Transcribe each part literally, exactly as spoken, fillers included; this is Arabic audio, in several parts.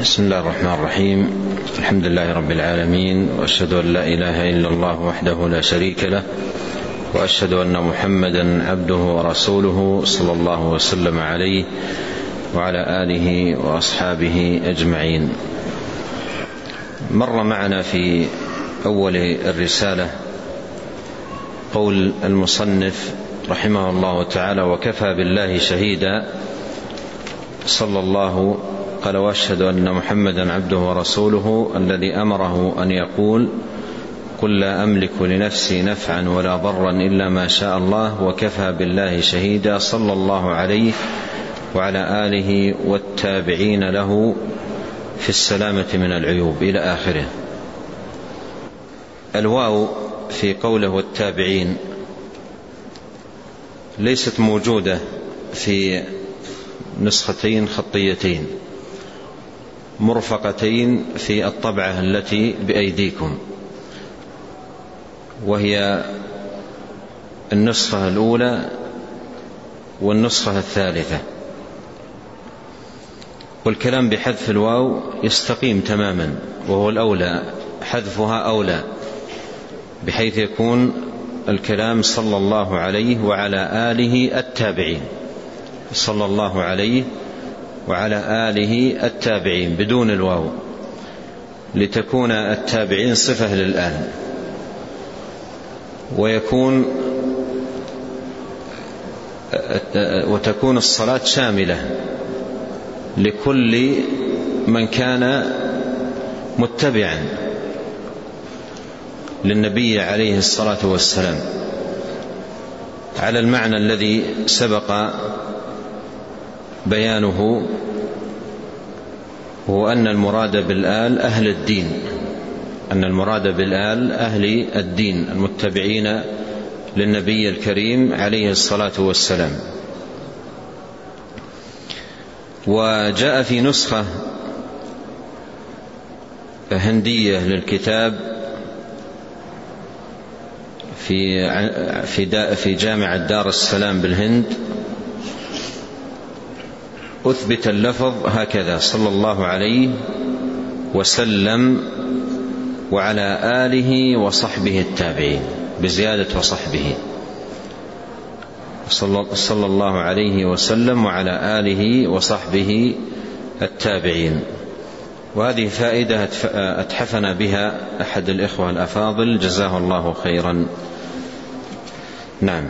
بسم الله الرحمن الرحيم. الحمد لله رب العالمين، وأشهد أن لا إله إلا الله وحده لا شريك له، وأشهد أن محمدا عبده ورسوله صلى الله وسلم عليه وعلى آله وأصحابه أجمعين. مر معنا في أول الرسالة قول المصنف رحمه الله تعالى: وكفى بالله شهيدا صلى الله قال وأشهد أن محمدا عبده ورسوله الذي أمره أن يقول: قل لا أملك لنفسي نفعا ولا ضرا إلا ما شاء الله وكفى بالله شهيدا صلى الله عليه وعلى آله والتابعين له في السلامة من العيوب إلى آخره. الواو في قوله والتابعين ليست موجودة في نسختين خطيتين مرفقتين في الطبعة التي بأيديكم، وهي النسخة الأولى والنسخة الثالثة. والكلام بحذف الواو يستقيم تماما، وهو الأولى، حذفها أولى، بحيث يكون الكلام صلى الله عليه وعلى آله التابعين، صلى الله عليه وعلى آله التابعين بدون الواو، لتكون التابعين صفة للآن، ويكون وتكون الصلاة شاملة لكل من كان متبعا للنبي عليه الصلاة والسلام، على المعنى الذي سبق بيانه، هو أن المراد بالآل أهل الدين، أن المراد بالآل أهل الدين المتبعين للنبي الكريم عليه الصلاة والسلام. وجاء في نسخة هندية للكتاب في في في جامعة دار السلام بالهند، أثبت اللفظ هكذا: صلى الله عليه وسلم وعلى آله وصحبه التابعين، بزيادة وصحبه، صلى الله عليه وسلم وعلى آله وصحبه التابعين. وهذه فائدة أتحفنا بها أحد الإخوة الأفاضل جزاه الله خيرا. نعم.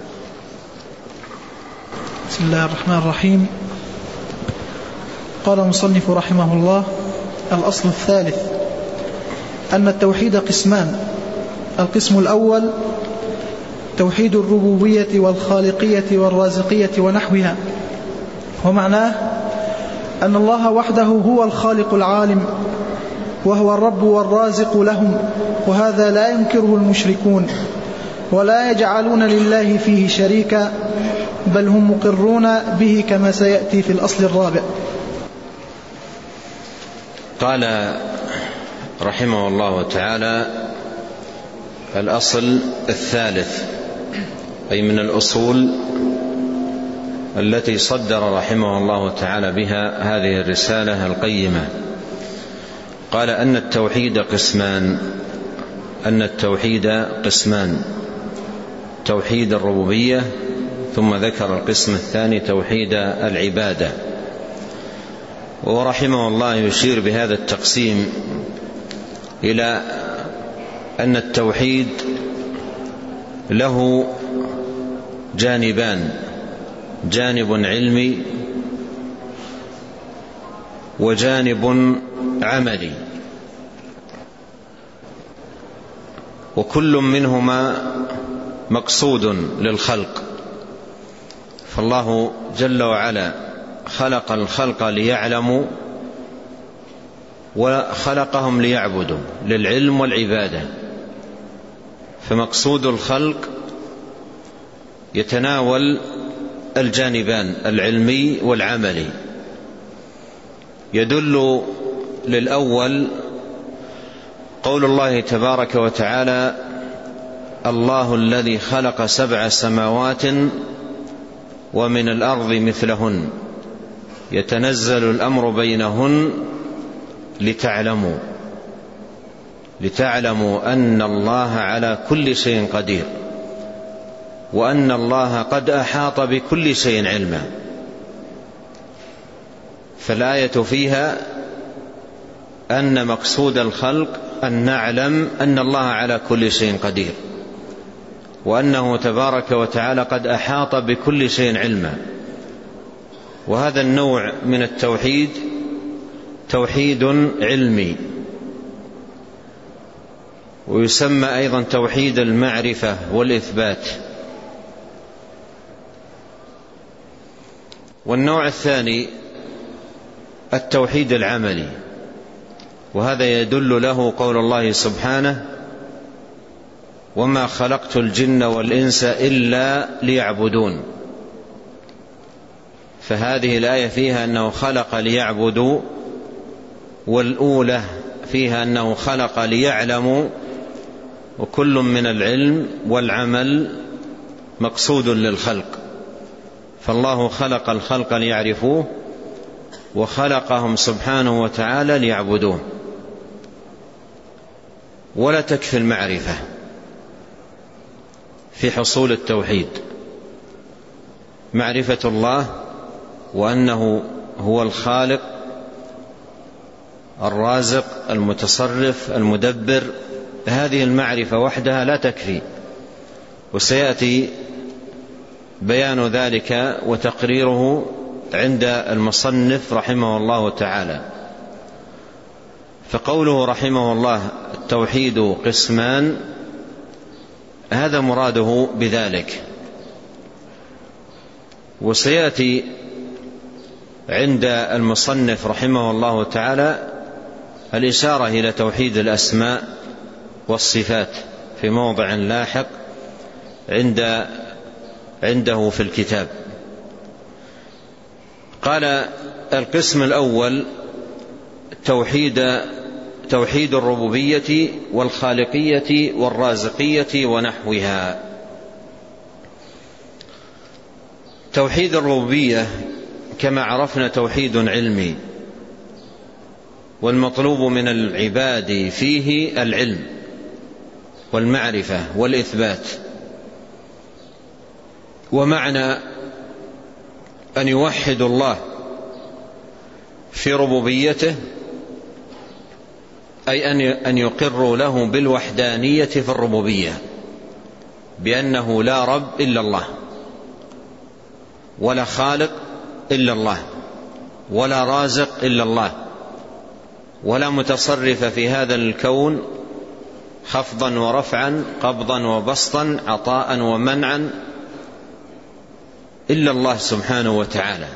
بسم الله الرحمن الرحيم. قال المصنف رحمه الله: الأصل الثالث أن التوحيد قسمان. القسم الأول توحيد الربوبية والخالقية والرازقية ونحوها، ومعناه أن الله وحده هو الخالق العالم، وهو الرب والرازق لهم، وهذا لا ينكره المشركون ولا يجعلون لله فيه شريكا، بل هم مقرون به كما سيأتي في الأصل الرابع. قال رحمه الله تعالى: الأصل الثالث، أي من الأصول التي صدر رحمه الله تعالى بها هذه الرسالة القيمة. قال أن التوحيد قسمان، أن التوحيد قسمان: توحيد الربوبية، ثم ذكر القسم الثاني توحيد العبادة. ورحمه الله يشير بهذا التقسيم إلى أن التوحيد له جانبان: جانب علمي وجانب عملي، وكل منهما مقصود للخلق. فالله جل وعلا خلق الخلق ليعلموا، وخلقهم ليعبدوا، للعلم والعبادة. فمقصود الخلق يتناول الجانبان العلمي والعملي. يدل للأول قول الله تبارك وتعالى: الله الذي خلق سبع سماوات ومن الأرض مثلهن يتنزل الأمر بينهن لتعلموا لتعلموا أن الله على كل شيء قدير، وأن الله قد أحاط بكل شيء علما. فالآية فيها أن مقصود الخلق أن نعلم أن الله على كل شيء قدير، وأنه تبارك وتعالى قد أحاط بكل شيء علما. وهذا النوع من التوحيد توحيد علمي، ويسمى أيضا توحيد المعرفة والإثبات. والنوع الثاني التوحيد العملي، وهذا يدل له قول الله سبحانه: وما خلقت الجن والإنس إلا ليعبدون. فهذه الآية فيها أنه خلق ليعبدوا، والأولى فيها أنه خلق ليعلموا، وكل من العلم والعمل مقصود للخلق. فالله خلق الخلق ليعرفوه، وخلقهم سبحانه وتعالى ليعبدوه. ولا تكفي المعرفة في حصول التوحيد، معرفة الله وأنه هو الخالق الرازق المتصرف المدبر، هذه المعرفة وحدها لا تكفي، وسيأتي بيان ذلك وتقريره عند المصنف رحمه الله تعالى. فقوله رحمه الله التوحيد قسمان، هذا مراده بذلك. وسيأتي عند المصنف رحمه الله تعالى الإشارة إلى توحيد الأسماء والصفات في موضع لاحق عند عنده في الكتاب. قال: القسم الأول توحيد توحيد الربوبية والخالقية والرازقية ونحوها. توحيد الربوبية كما عرفنا توحيد علمي، والمطلوب من العباد فيه العلم والمعرفة والإثبات. ومعنى أن يوحدوا الله في ربوبيته أي أن يقروا له بالوحدانية في الربوبية، بأنه لا رب إلا الله، ولا خالق إلا الله، ولا رازق إلا الله، ولا متصرف في هذا الكون خفضا ورفعا، قبضا وبسطا، عطاء ومنعا إلا الله سبحانه وتعالى.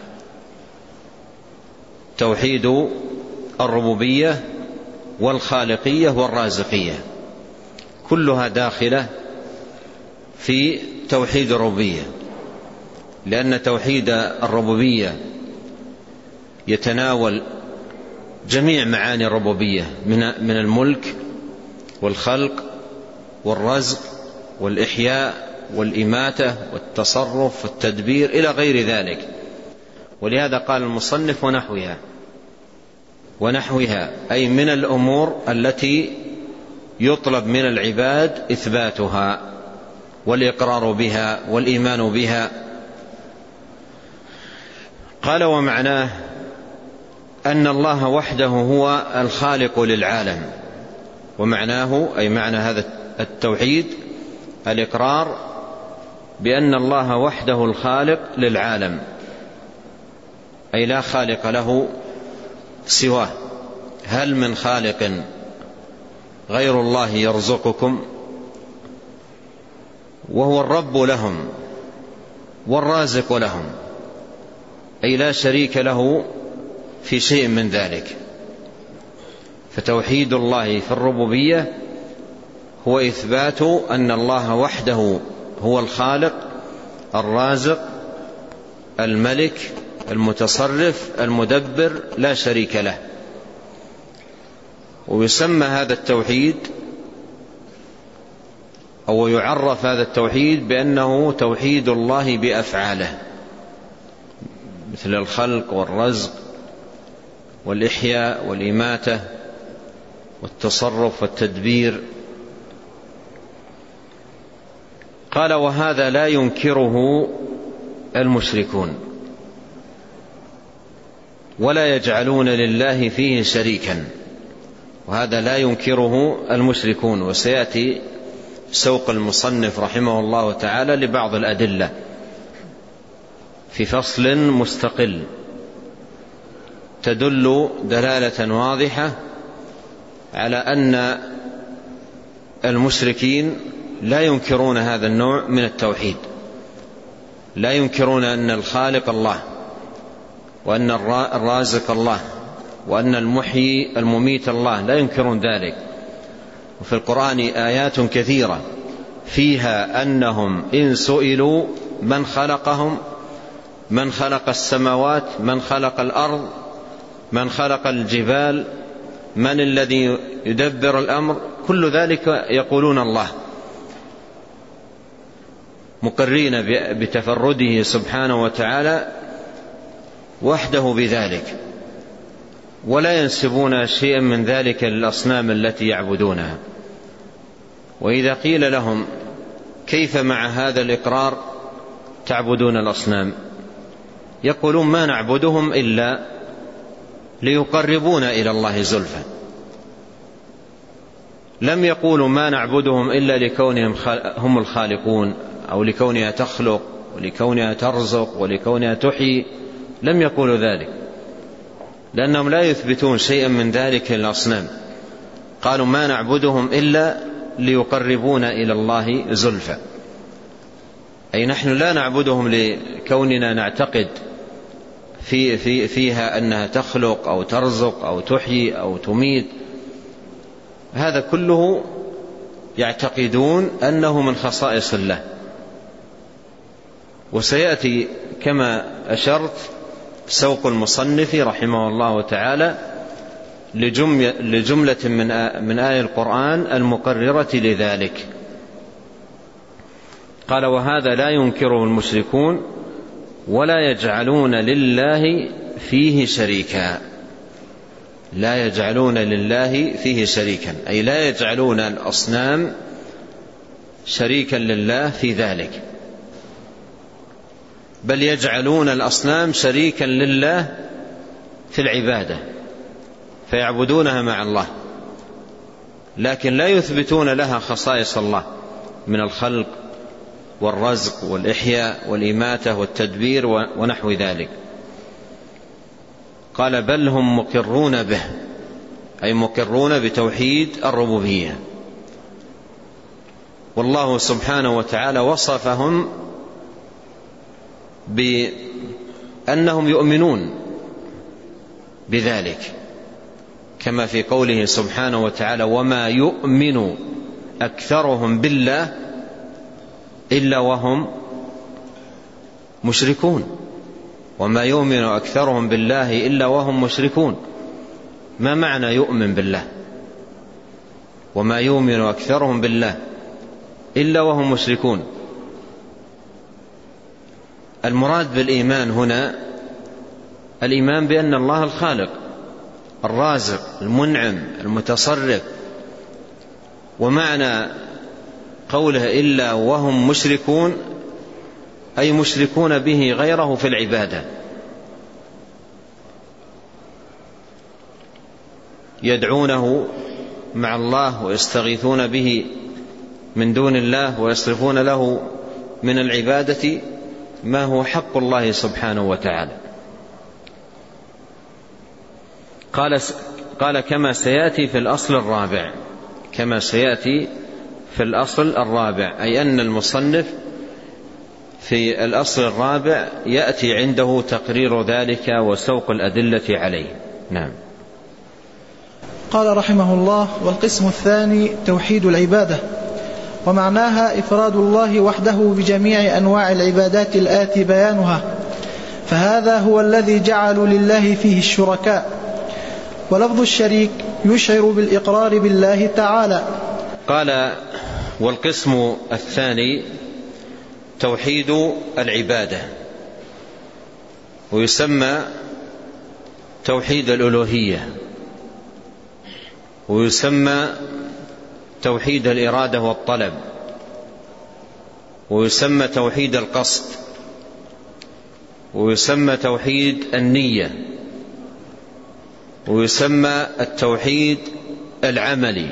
توحيد الربوبية والخالقية والرازقية كلها داخلة في توحيد الربوبية، لأن توحيد الربوبية يتناول جميع معاني الربوبية من الملك والخلق والرزق والإحياء والإماتة والتصرف والتدبير إلى غير ذلك. ولهذا قال المصنف ونحوها، ونحوها أي من الأمور التي يطلب من العباد إثباتها والإقرار بها والإيمان بها. قال: ومعناه أن الله وحده هو الخالق للعالم. ومعناه أي معنى هذا التوحيد الإقرار بأن الله وحده الخالق للعالم، أي لا خالق له سواه. هل من خالق غير الله يرزقكم؟ وهو الرب لهم والرازق لهم، أي لا شريك له في شيء من ذلك. فتوحيد الله في الربوبية هو إثبات أن الله وحده هو الخالق الرازق الملك المتصرف المدبر، لا شريك له. ويسمى هذا التوحيد أو يعرف هذا التوحيد بأنه توحيد الله بأفعاله، مثل الخلق والرزق والإحياء والإماتة والتصرف والتدبير. قال وهذا لا ينكره المشركون ولا يجعلون لله فيه شريكا، وهذا لا ينكره المشركون. وسيأتي سوق المصنف رحمه الله تعالى لبعض الأدلة في فصل مستقل تدل دلالة واضحة على أن المشركين لا ينكرون هذا النوع من التوحيد، لا ينكرون أن الخالق الله وأن الرازق الله وأن المحيي المميت الله، لا ينكرون ذلك. وفي القرآن آيات كثيرة فيها أنهم إن سئلوا من خلقهم، من خلق السماوات، من خلق الأرض، من خلق الجبال، من الذي يدبر الأمر، كل ذلك يقولون الله، مقرين بتفرده سبحانه وتعالى وحده بذلك، ولا ينسبون شيئا من ذلك للأصنام التي يعبدونها. وإذا قيل لهم كيف مع هذا الإقرار تعبدون الأصنام، يقولون ما نعبدهم إلا ليقربونا إلى الله زلفى. لم يقولوا ما نعبدهم إلا لكونهم هم الخالقون أو لكونها تخلق ولكونها ترزق ولكونها تحيي، لم يقولوا ذلك، لأنهم لا يثبتون شيئا من ذلك للأصنام. قالوا ما نعبدهم إلا ليقربونا إلى الله زلفى، أي نحن لا نعبدهم لكوننا نعتقد في في فيها أنها تخلق أو ترزق أو تحيي أو تميت، هذا كله يعتقدون أنه من خصائص الله. وسيأتي كما أشرت سوق المصنف رحمه الله تعالى لجملة من من آية القرآن المقررة لذلك. قال وهذا لا ينكره المشركون ولا يجعلون لله فيه شريكا، لا يجعلون لله فيه شريكا، أي لا يجعلون الأصنام شريكا لله في ذلك، بل يجعلون الأصنام شريكا لله في العبادة فيعبدونها مع الله، لكن لا يثبتون لها خصائص الله من الخلق والرزق والإحياء والإماتة والتدبير ونحو ذلك. قال بل هم مقرون به، أي مقرون بتوحيد الربوبية. والله سبحانه وتعالى وصفهم بأنهم يؤمنون بذلك، كما في قوله سبحانه وتعالى وما يؤمن أكثرهم بالله إلا وهم مشركون، وما يؤمن أكثرهم بالله إلا وهم مشركون. ما معنى يؤمن بالله؟ وما يؤمن أكثرهم بالله إلا وهم مشركون. المراد بالإيمان هنا الإيمان بأن الله الخالق الرازق المنعم المتصرف. ومعنى قوله إلا وهم مشركون أي مشركون به غيره في العبادة، يدعونه مع الله ويستغيثون به من دون الله ويصرفون له من العبادة ما هو حق الله سبحانه وتعالى. قال قال كما سيأتي في الأصل الرابع، كما سيأتي في الأصل الرابع، أي أن المصنف في الأصل الرابع يأتي عنده تقرير ذلك وسوق الأدلة عليه. نعم. قال رحمه الله والقسم الثاني توحيد العبادة، ومعناها إفراد الله وحده بجميع أنواع العبادات الآتي بيانها، فهذا هو الذي جعلوا لله فيه الشركاء. ولفظ الشريك يشعر بالإقرار بالله تعالى. قال والقسم الثاني توحيد العبادة، ويسمى توحيد الألوهية، ويسمى توحيد الإرادة والطلب، ويسمى توحيد القصد، ويسمى توحيد النية، ويسمى التوحيد العملي.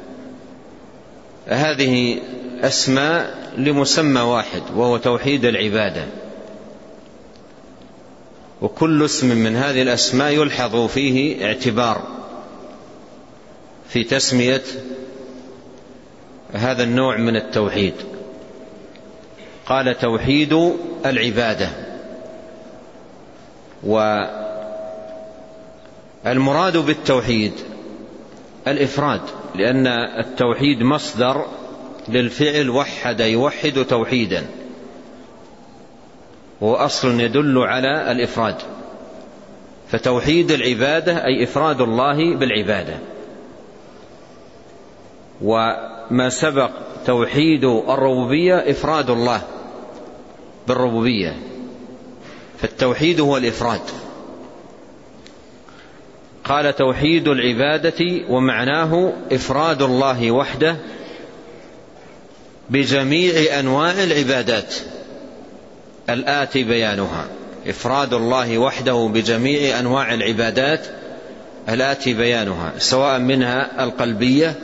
هذه أسماء لمسمى واحد وهو توحيد العبادة، وكل اسم من هذه الأسماء يلحظ فيه اعتبار في تسمية هذا النوع من التوحيد. قال توحيد العبادة، والمراد بالتوحيد الإفراد، لأن التوحيد مصدر للفعل وحد يوحد توحيدا، وهو أصل يدل على الإفراد. فتوحيد العبادة أي إفراد الله بالعبادة. وما سبق توحيد الربوبية إفراد الله بالربوبية، فالتوحيد هو الإفراد. قال توحيد العبادة ومعناه إفراد الله وحده بجميع أنواع العبادات الآتي بيانها. إفراد الله وحده بجميع أنواع العبادات الآتي بيانها، سواء منها القلبية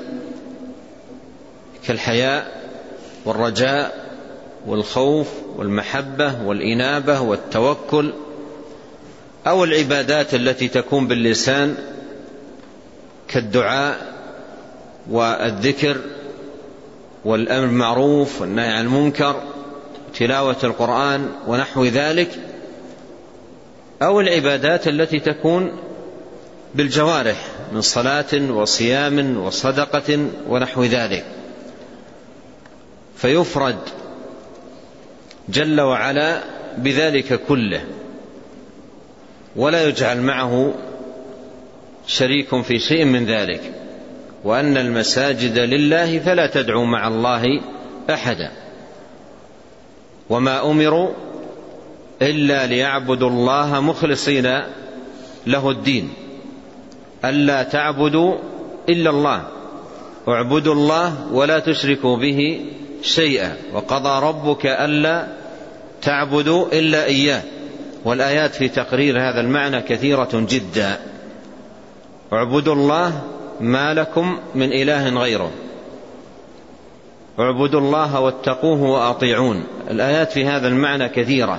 كالحياء والرجاء والخوف والمحبة والإنابة والتوكل، أو العبادات التي تكون باللسان كالدعاء والذكر والأمر بالمعروف والنهي عن المنكر، تلاوة القرآن ونحو ذلك، أو العبادات التي تكون بالجوارح من صلاة وصيام وصدقة ونحو ذلك. فيفرد جل وعلا بذلك كله، ولا يجعل معه شريك في شيء من ذلك. وأن المساجد لله فلا تدعوا مع الله أحدا، وما أمروا إلا ليعبدوا الله مخلصين له الدين، ألا تعبدوا إلا الله، اعبدوا الله ولا تشركوا به شيئا، وقضى ربك ألا تعبدوا إلا إياه. والآيات في تقرير هذا المعنى كثيرة جدا. اعبدوا الله ما لكم من إله غيره، اعبدوا الله واتقوه وأطيعون. الآيات في هذا المعنى كثيرة.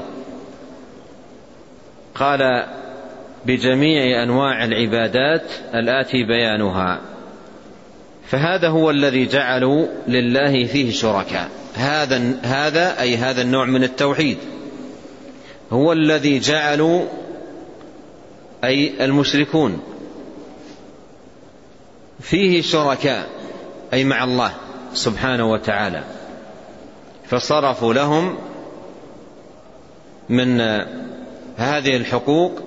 قال بجميع أنواع العبادات الآتي بيانها، فهذا هو الذي جعلوا لله فيه شركاء. هذا هذا أي هذا النوع من التوحيد هو الذي جعلوا أي المشركون فيه شركاء، أي مع الله سبحانه وتعالى، فصرفوا لهم من هذه الحقوق،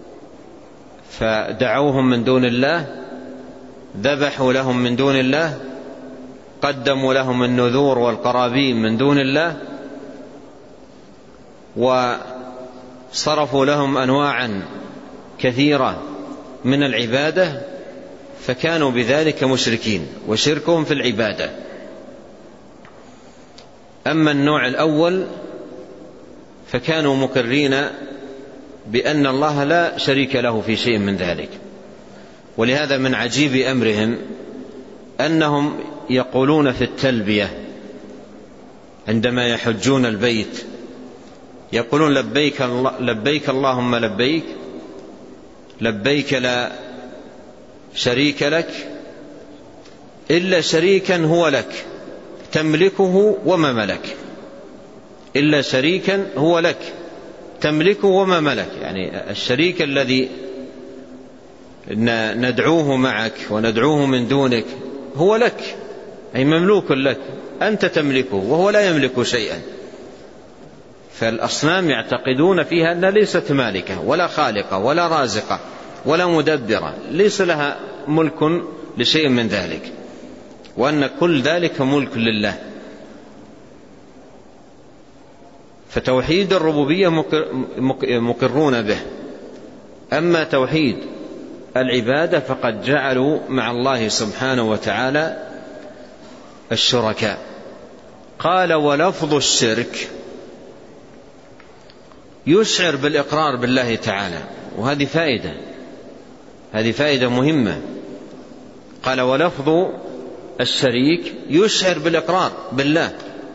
فدعوهم من دون الله، ذبحوا لهم من دون الله، قدموا لهم النذور والقرابين من دون الله، وصرفوا لهم أنواعا كثيرة من العبادة، فكانوا بذلك مشركين، وشركهم في العبادة. أما النوع الأول فكانوا مقرين بأن الله لا شريك له في شيء من ذلك. ولهذا من عجيب أمرهم أنهم يقولون في التلبية عندما يحجون البيت، يقولون لبيك, لبيك اللهم لبيك، لبيك لا شريك لك إلا شريكا هو لك تملكه وما ملك، إلا شريكا هو لك تملكه وما ملك. يعني الشريك الذي ندعوه معك وندعوه من دونك هو لك، أي مملوك لك، أنت تملكه وهو لا يملك شيئا. فالأصنام يعتقدون فيها أنها ليست مالكة ولا خالقة ولا رازقة ولا مدبرة، ليس لها ملك لشيء من ذلك، وأن كل ذلك ملك لله. فتوحيد الربوبية مقرون به. أما توحيد العبادة فقد جعلوا مع الله سبحانه وتعالى الشركاء. قال ولفظ الشرك يشعر بالإقرار بالله تعالى، وهذه فائدة هذه فائدة مهمة. قال ولفظ الشريك يشعر بالإقرار بالله،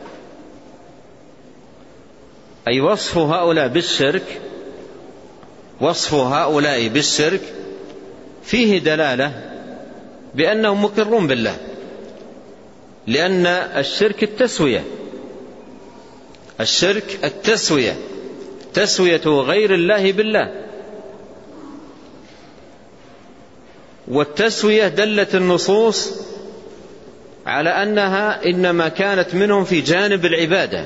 أي وصف هؤلاء بالشرك وصف هؤلاء بالشرك فيه دلالة بأنهم مقرون بالله، لأن الشرك التسوية الشرك التسوية تسوية غير الله بالله، والتسوية دلت النصوص على أنها إنما كانت منهم في جانب العبادة،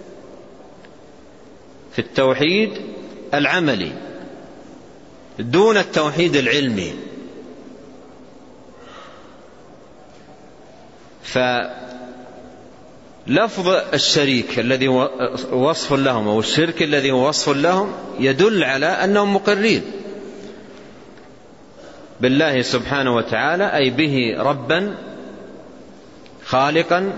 في التوحيد العملي دون التوحيد العلمي. فلفظ الشريك الذي وصف لهم أو الشرك الذي وصف لهم يدل على أنهم مقرين بالله سبحانه وتعالى، أي به ربا خالقا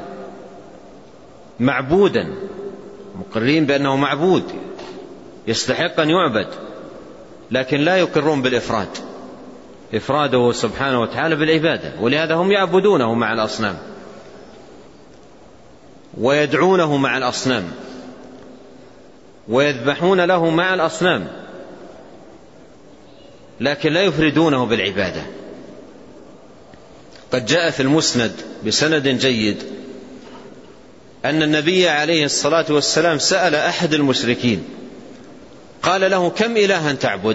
معبودا، مقرين بأنه معبود يستحق أن يعبد، لكن لا يقرون بالإفراد إفراده سبحانه وتعالى بالعبادة، ولهذا هم يعبدونه مع الأصنام ويدعونه مع الأصنام ويذبحون له مع الأصنام، لكن لا يفردونه بالعبادة. قد جاء في المسند بسند جيد أن النبي عليه الصلاة والسلام سأل أحد المشركين قال له كم إلها تعبد؟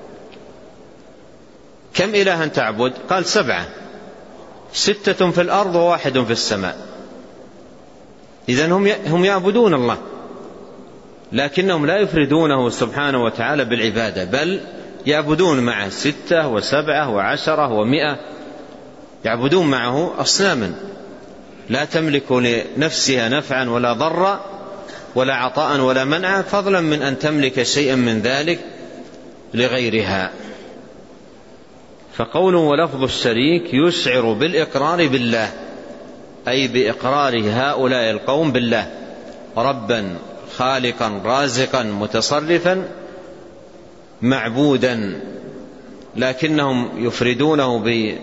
كم إلها تعبد؟ قال سبعة، ستة في الأرض وواحد في السماء. إذن هم هم يعبدون الله، لكنهم لا يفردونه سبحانه وتعالى بالعبادة، بل يعبدون معه ستة وسبعة وعشرة ومئة، يعبدون معه أصناما لا تملك لنفسها نفعا ولا ضرا ولا عطاء ولا منعا، فضلا من أن تملك شيئا من ذلك لغيرها. فقوله ولفظ الشريك يشعر بالإقرار بالله، أي بإقرار هؤلاء القوم بالله ربا خالقا رازقا متصرفا معبودا، لكنهم يفردونه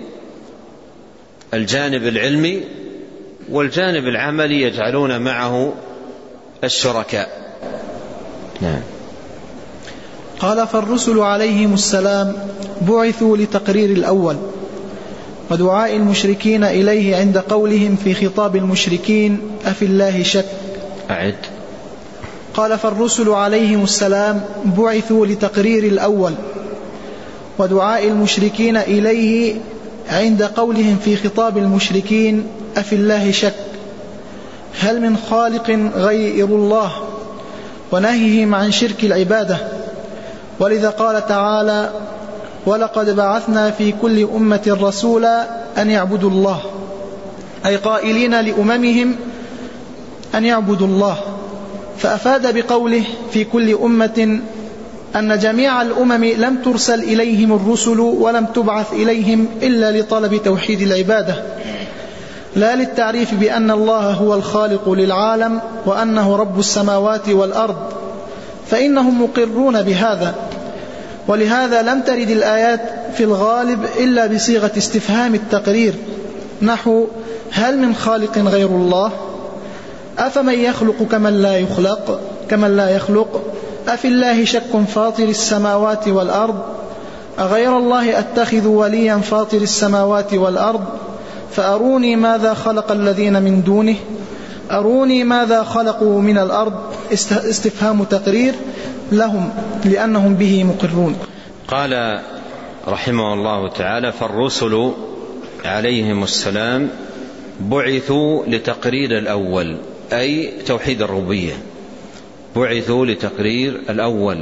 بالجانب العلمي، والجانب العملي يجعلون معه الشركاء. نعم. قال فالرسل عليهم السلام بعثوا لتقرير الأول ودعاء المشركين إليه عند قولهم في خطاب المشركين أفي الله شك. أعد. قال فالرسل عليهم السلام بعثوا لتقرير الأول ودعاء المشركين إليه عند قولهم في خطاب المشركين أفي الله شك، هل من خالق غير الله، ونهيهم عن شرك العبادة. ولذا قال تعالى ولقد بعثنا في كل أمة رسولا أن يعبدوا الله، أي قائلين لأممهم أن يعبدوا الله، فأفاد بقوله في كل أمة أن جميع الأمم لم ترسل إليهم الرسل ولم تبعث إليهم إلا لطلب توحيد العبادة، لا للتعريف بأن الله هو الخالق للعالم وأنه رب السماوات والأرض، فإنهم مقرون بهذا. ولهذا لم ترد الآيات في الغالب إلا بصيغة استفهام التقرير، نحو هل من خالق غير الله، أفمن يخلق كمن لا يخلق كمن لا يخلق، أفي الله شك فاطر السماوات والأرض، أغير الله أتخذ وليا فاطر السماوات والأرض، فأروني ماذا خلق الذين من دونه، أروني ماذا خلقوا من الأرض. استفهام تقرير لهم لأنهم به مقرون. قال رحمه الله تعالى فالرسل عليهم السلام بعثوا لتقرير الأول، أي توحيد الربوبية، بعثوا لتقرير الأول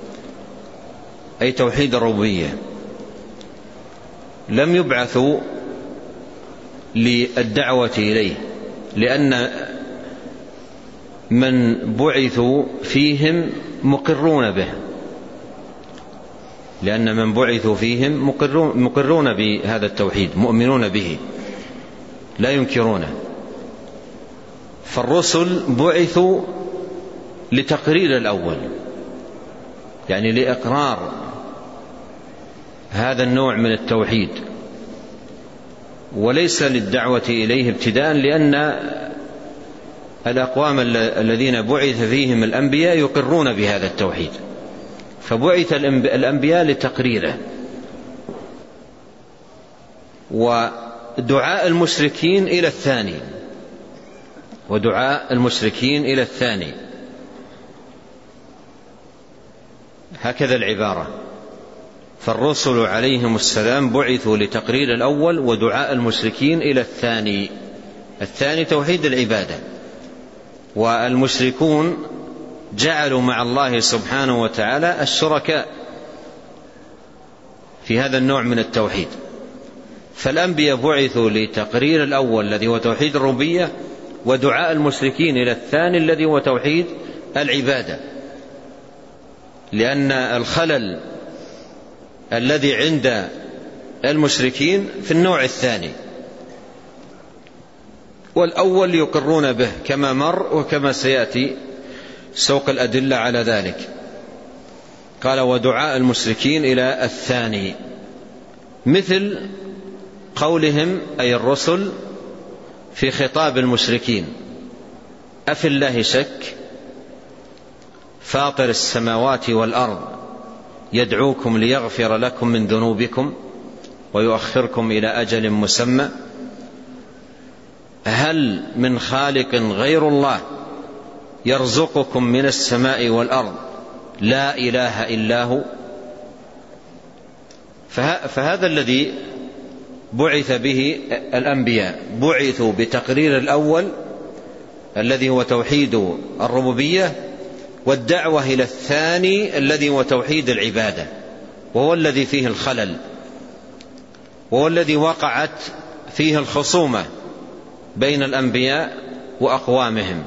أي توحيد الربوبية، لم يبعثوا للدعوة إليه، لأن من بعثوا فيهم مقرون به، لأن من بعثوا فيهم مقرون بهذا التوحيد، مؤمنون به لا ينكرونه. فالرسل بعثوا لتقرير الأول، يعني لإقرار هذا النوع من التوحيد، وليس للدعوة إليه ابتداء، لأن الأقوام الذين بعث فيهم الأنبياء يقرون بهذا التوحيد، فبعث الأنبياء لتقريره. ودعاء المشركين إلى الثاني ودعاء المشركين إلى الثاني هكذا العبارة. فالرسل عليهم السلام بعثوا لتقرير الأول، ودعاء المشركين إلى الثاني. الثاني توحيد العبادة. والمشركون جعلوا مع الله سبحانه وتعالى الشركاء في هذا النوع من التوحيد. فالأنبياء بعثوا لتقرير الأول الذي هو توحيد الربوبية، ودعاء المشركين إلى الثاني الذي هو توحيد العبادة، لأن الخلل الذي عند المشركين في النوع الثاني، والأول يقرون به كما مر وكما سيأتي سوق الأدلة على ذلك. قال ودعاء المشركين إلى الثاني، مثل قولهم أي الرسل في خطاب المشركين: أفي الله شك فاطر السماوات والأرض يدعوكم ليغفر لكم من ذنوبكم ويؤخركم إلى أجل مسمى هل من خالق غير الله يرزقكم من السماء والأرض لا إله إلا هو. فهذا الذي بعث به الأنبياء، بعثوا بتقرير الأول الذي هو توحيد الربوبية، والدعوة إلى الثاني الذي هو توحيد العبادة، وهو الذي فيه الخلل، وهو الذي وقعت فيه الخصومة بين الأنبياء وأقوامهم.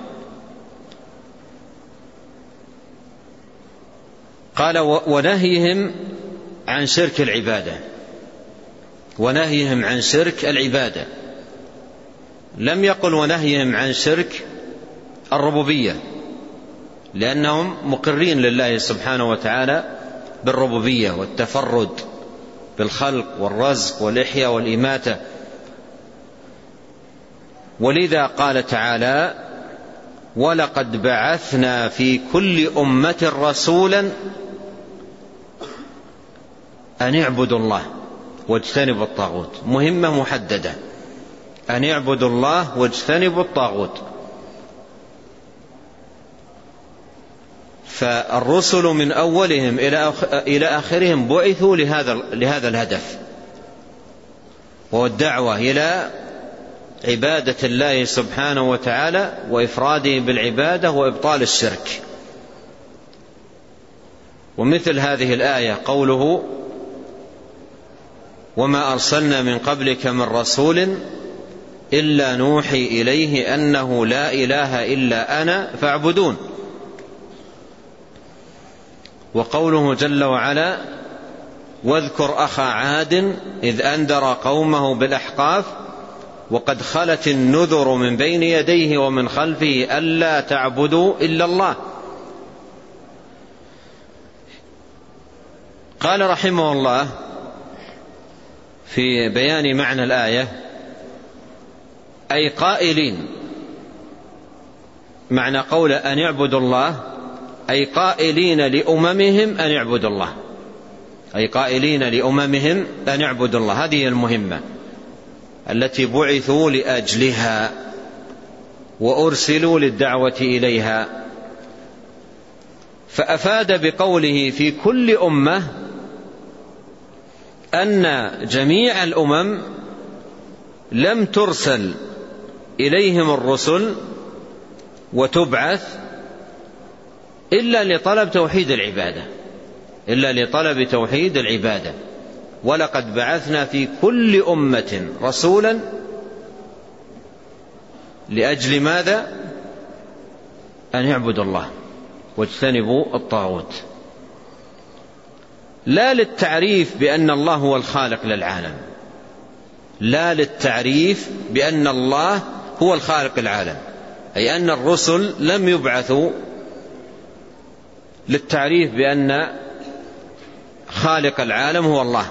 قال ونهيهم عن شرك العبادة، ونهيهم عن شرك العبادة، لم يقل ونهيهم عن شرك الربوبية، لأنهم مقرين لله سبحانه وتعالى بالربوبية والتفرد بالخلق والرزق والإحياء والإماتة. ولذا قال تعالى ولقد بعثنا في كل أمة رسولا أن اعبدوا الله واجتنبوا الطاغوت. مهمة محددة، أن اعبدوا الله واجتنبوا الطاغوت. فالرسل من أولهم إلى آخرهم بعثوا لهذا لهذا الهدف، وهو الدعوة إلى عبادة الله سبحانه وتعالى وإفراده بالعبادة وإبطال الشرك. ومثل هذه الآية قوله وما أرسلنا من قبلك من رسول إلا نوحي إليه أنه لا إله إلا أنا فاعبدون. وقوله جل وعلا واذكر أخا عاد إذ أنذر قومه بالأحقاف وقد خلت النذر من بين يديه ومن خلفه ألا تعبدوا إلا الله. قال رحمه الله في بيان معنى الآية أي قائلين، معنى قول أن يعبدوا الله أي قائلين لأممهم أن يعبدوا الله، أي قائلين لأممهم أن يعبدوا الله. هذه المهمة التي بعثوا لأجلها وأرسلوا للدعوة إليها. فأفاد بقوله في كل أمة أن جميع الأمم لم ترسل إليهم الرسل وتبعث إلا لطلب توحيد العبادة، إلا لطلب توحيد العبادة. ولقد بعثنا في كل أمة رسولا لأجل ماذا؟ أن يعبدوا الله واجتنبوا الطاغوت. لا للتعريف بأن الله هو الخالق للعالم، لا للتعريف بأن الله هو الخالق العالم، أي أن الرسل لم يبعثوا للتعريف بأن خالق العالم هو الله،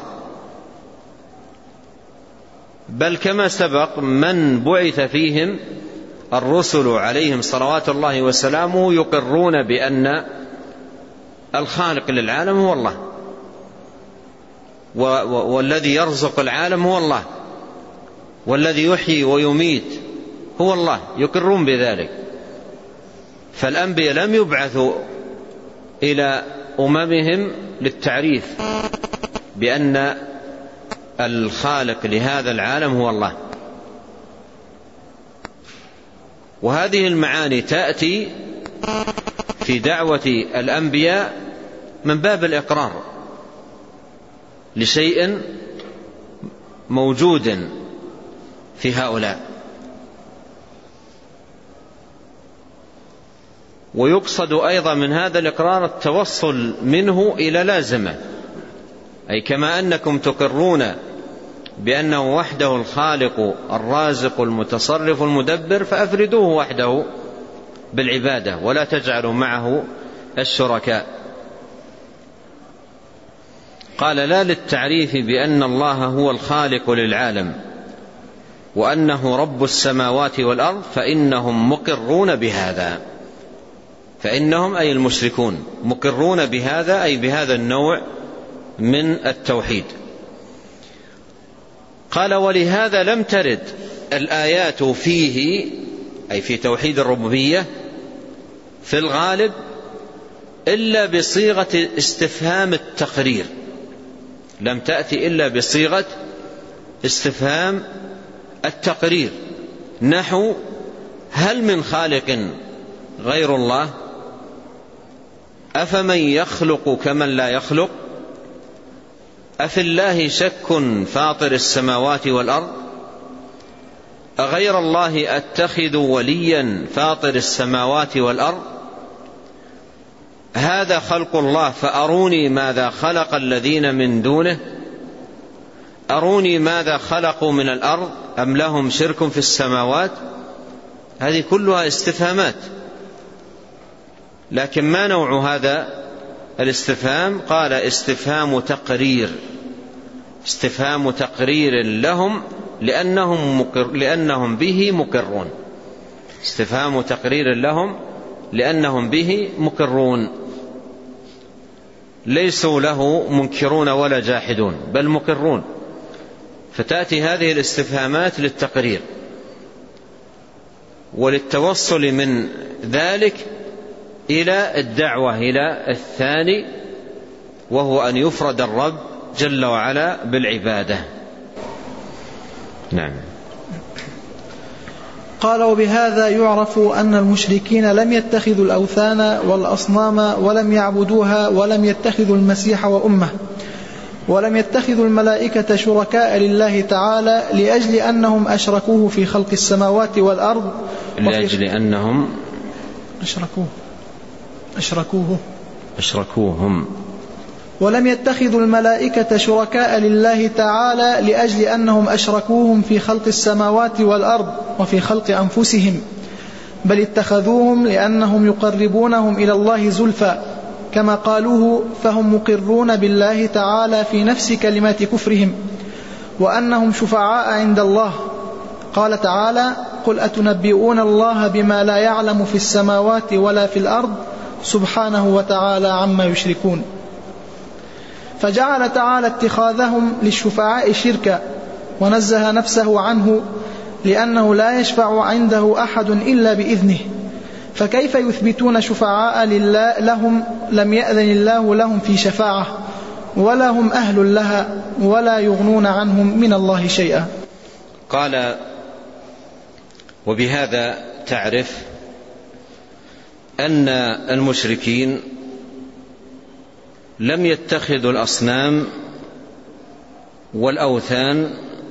بل كما سبق من بعث فيهم الرسل عليهم صلوات الله وسلامه يقرون بأن الخالق للعالم هو الله، والذي يرزق العالم هو الله، والذي يحيي ويميت هو الله، يقرون بذلك. فالأنبياء لم يبعثوا إلى أممهم للتعريف بأن الخالق لهذا العالم هو الله. وهذه المعاني تأتي في دعوة الأنبياء من باب الإقرار لشيء موجود في هؤلاء، ويقصد أيضا من هذا الإقرار التوصل منه إلى لازمة، أي كما أنكم تقرون بأنه وحده الخالق الرازق المتصرف المدبر فأفردوه وحده بالعبادة ولا تجعلوا معه الشركاء. قال لا للتعريف بأن الله هو الخالق للعالم وأنه رب السماوات والأرض فإنهم مقرون بهذا، فإنهم أي المشركون مقرون بهذا، أي بهذا النوع من التوحيد. قال ولهذا لم ترد الآيات فيه، أي في توحيد الربوبية في الغالب إلا بصيغة استفهام التقرير، لم تأتي إلا بصيغة استفهام التقرير، نحو هل من خالق غير الله؟ أفمن يخلق كمن لا يخلق؟ أفي الله شك فاطر السماوات والأرض؟ أغير الله أتخذ وليا فاطر السماوات والأرض؟ هذا خلق الله فأروني ماذا خلق الذين من دونه؟ أروني ماذا خلقوا من الأرض أم لهم شرك في السماوات؟ هذه كلها استفهامات، لكن ما نوع هذا الاستفهام؟ قال استفهام تقرير، استفهام تقرير لهم لأنهم, مقر لأنهم به مقرون، استفهام تقرير لهم لأنهم به مقرون، ليسوا له منكرون ولا جاحدون بل مقرون. فتأتي هذه الاستفهامات للتقرير وللتوصل من ذلك إلى الدعوة إلى الثاني، وهو أن يفرد الرب جل وعلا بالعبادة. نعم. قال وبهذا يعرف أن المشركين لم يتخذوا الأوثان والأصنام ولم يعبدوها ولم يتخذوا المسيح وأمه ولم يتخذوا الملائكة شركاء لله تعالى لأجل أنهم أشركوه في خلق السماوات والأرض، لأجل أنهم أشركوه أشركوه أشركوهم ولم يتخذوا الملائكة شركاء لله تعالى لأجل أنهم أشركوهم في خلق السماوات والأرض وفي خلق أنفسهم، بل اتخذوهم لأنهم يقربونهم إلى الله زلفى كما قالوه، فهم مقرون بالله تعالى في نفس كلمات كفرهم وأنهم شفعاء عند الله. قال تعالى قل أتنبئون الله بما لا يعلم في السماوات ولا في الأرض سبحانه وتعالى عما يشركون. فجعل تعالى اتخاذهم للشفعاء شركا ونزه نفسه عنه لأنه لا يشفع عنده أحد إلا بإذنه، فكيف يثبتون شفعاء لله لهم لم يأذن الله لهم في شفاعة ولا هم أهل لها ولا يغنون عنهم من الله شيئا. قال وبهذا تعرف أن المشركين لم يتخذوا الأصنام والأوثان،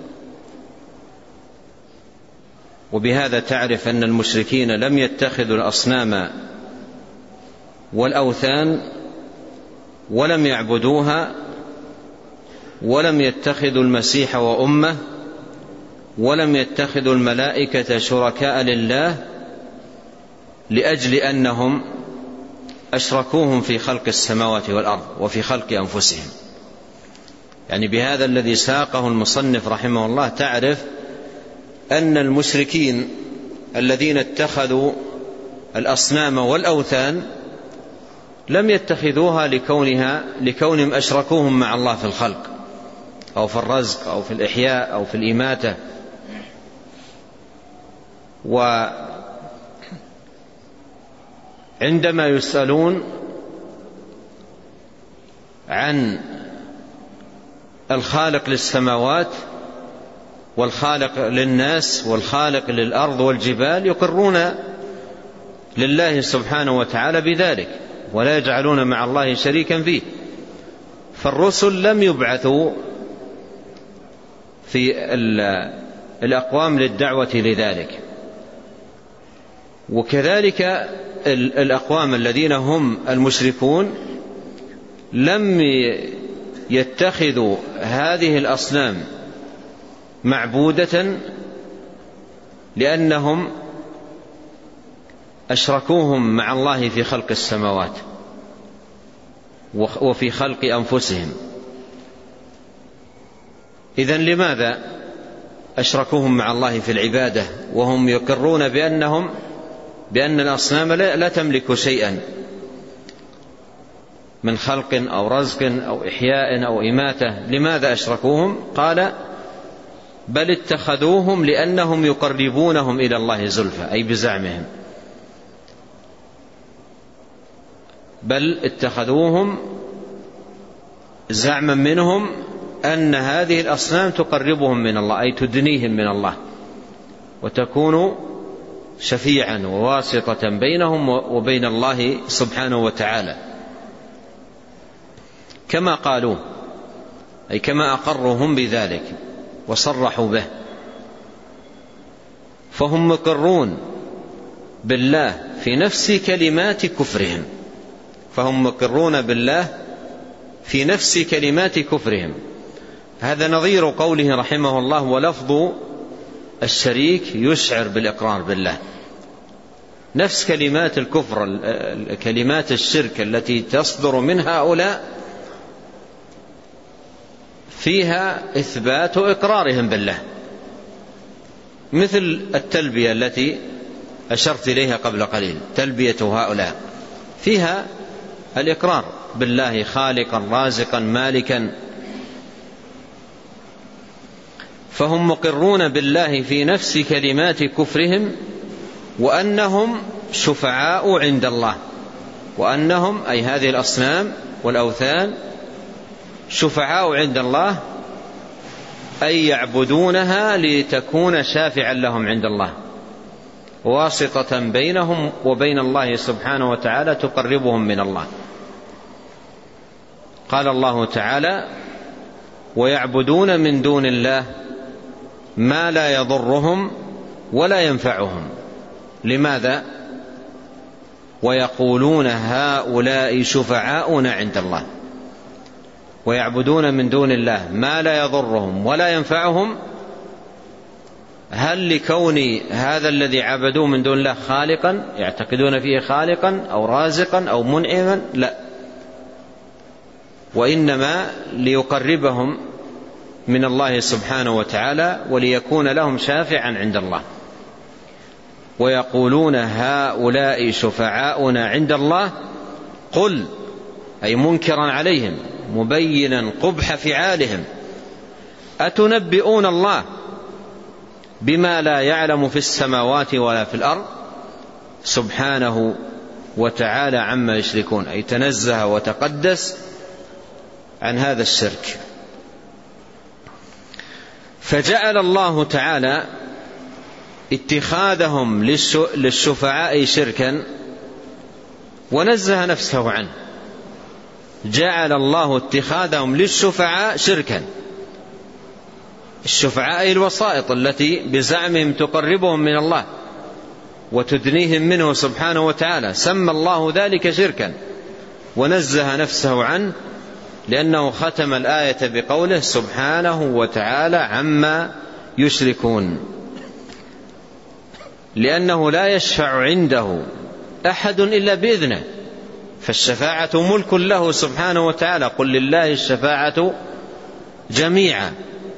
وبهذا تعرف أن المشركين لم يتخذوا الأصنام والأوثان ولم يعبدوها ولم يتخذوا المسيح وأمه ولم يتخذوا الملائكة شركاء لله لأجل أنهم أشركوهم في خلق السماوات والأرض وفي خلق أنفسهم. يعني بهذا الذي ساقه المصنف رحمه الله تعرف أن المشركين الذين اتخذوا الأصنام والأوثان لم يتخذوها لكونها لكونهم أشركوهم مع الله في الخلق أو في الرزق أو في الإحياء أو في الإماتة. وعندما يسألون عن الخالق للسماوات والخالق للناس والخالق للأرض والجبال يقرون لله سبحانه وتعالى بذلك ولا يجعلون مع الله شريكا فيه. فالرسل لم يبعثوا في الأقوام للدعوة لذلك، وكذلك الأقوام الذين هم المشركون لم يتخذوا هذه الأصنام معبودة لأنهم أشركوهم مع الله في خلق السماوات وفي خلق أنفسهم. إذن لماذا أشركوهم مع الله في العبادة وهم يقرون بأنهم بأن الأصنام لا تملك شيئا من خلق أو رزق أو إحياء أو إماتة؟ لماذا أشركوهم؟ قال بل اتخذوهم لأنهم يقربونهم إلى الله زلفى، أي بزعمهم، بل اتخذوهم زعما منهم أن هذه الأصنام تقربهم من الله، أي تدنيهم من الله وتكون شفيعا وواسطة بينهم وبين الله سبحانه وتعالى، كما قالوا، أي كما أقروا هم بذلك وصرحوا به. فهم مقرون بالله في نفس كلمات كفرهم، فهم مقرون بالله في نفس كلمات كفرهم. هذا نظير قوله رحمه الله ولفظ الشريك يشعر بالإقرار بالله. نفس كلمات الكفر، كلمات الشرك التي تصدر من هؤلاء فيها إثبات إقرارهم بالله، مثل التلبية التي أشرت إليها قبل قليل، تلبية هؤلاء فيها الإقرار بالله خالقا رازقا مالكا. فهم مقرون بالله في نفس كلمات كفرهم وأنهم شفعاء عند الله، وأنهم أي هذه الأصنام والأوثان شفعاء عند الله، أي يعبدونها لتكون شافعا لهم عند الله، واسطة بينهم وبين الله سبحانه وتعالى تقربهم من الله. قال الله تعالى ويعبدون من دون الله ما لا يضرهم ولا ينفعهم. لماذا؟ ويقولون هؤلاء شفعاؤنا عند الله. ويعبدون من دون الله ما لا يضرهم ولا ينفعهم، هل لكون هذا الذي عبدوه من دون الله خالقا يعتقدون فيه خالقا أو رازقا أو منعما؟ لا، وإنما ليقربهم من الله سبحانه وتعالى وليكون لهم شافعا عند الله. ويقولون هؤلاء شفعاؤنا عند الله، قل أي منكرا عليهم مبينا قبح فعالهم، أتنبئون الله بما لا يعلم في السماوات ولا في الأرض سبحانه وتعالى عما يشركون، أي تنزه وتقدس عن هذا الشرك. فجعل الله تعالى اتخاذهم للشفعاء شركا ونزه نفسه عنه. جعل الله اتخاذهم للشفعاء شركا، الشفعاء الوسائط التي بزعمهم تقربهم من الله وتدنيهم منه سبحانه وتعالى، سمى الله ذلك شركا ونزه نفسه عنه لأنه ختم الآية بقوله سبحانه وتعالى عما يشركون، لأنه لا يشفع عنده أحد إلا بإذنه، فالشفاعة ملك له سبحانه وتعالى، قل لله الشفاعة جميعا.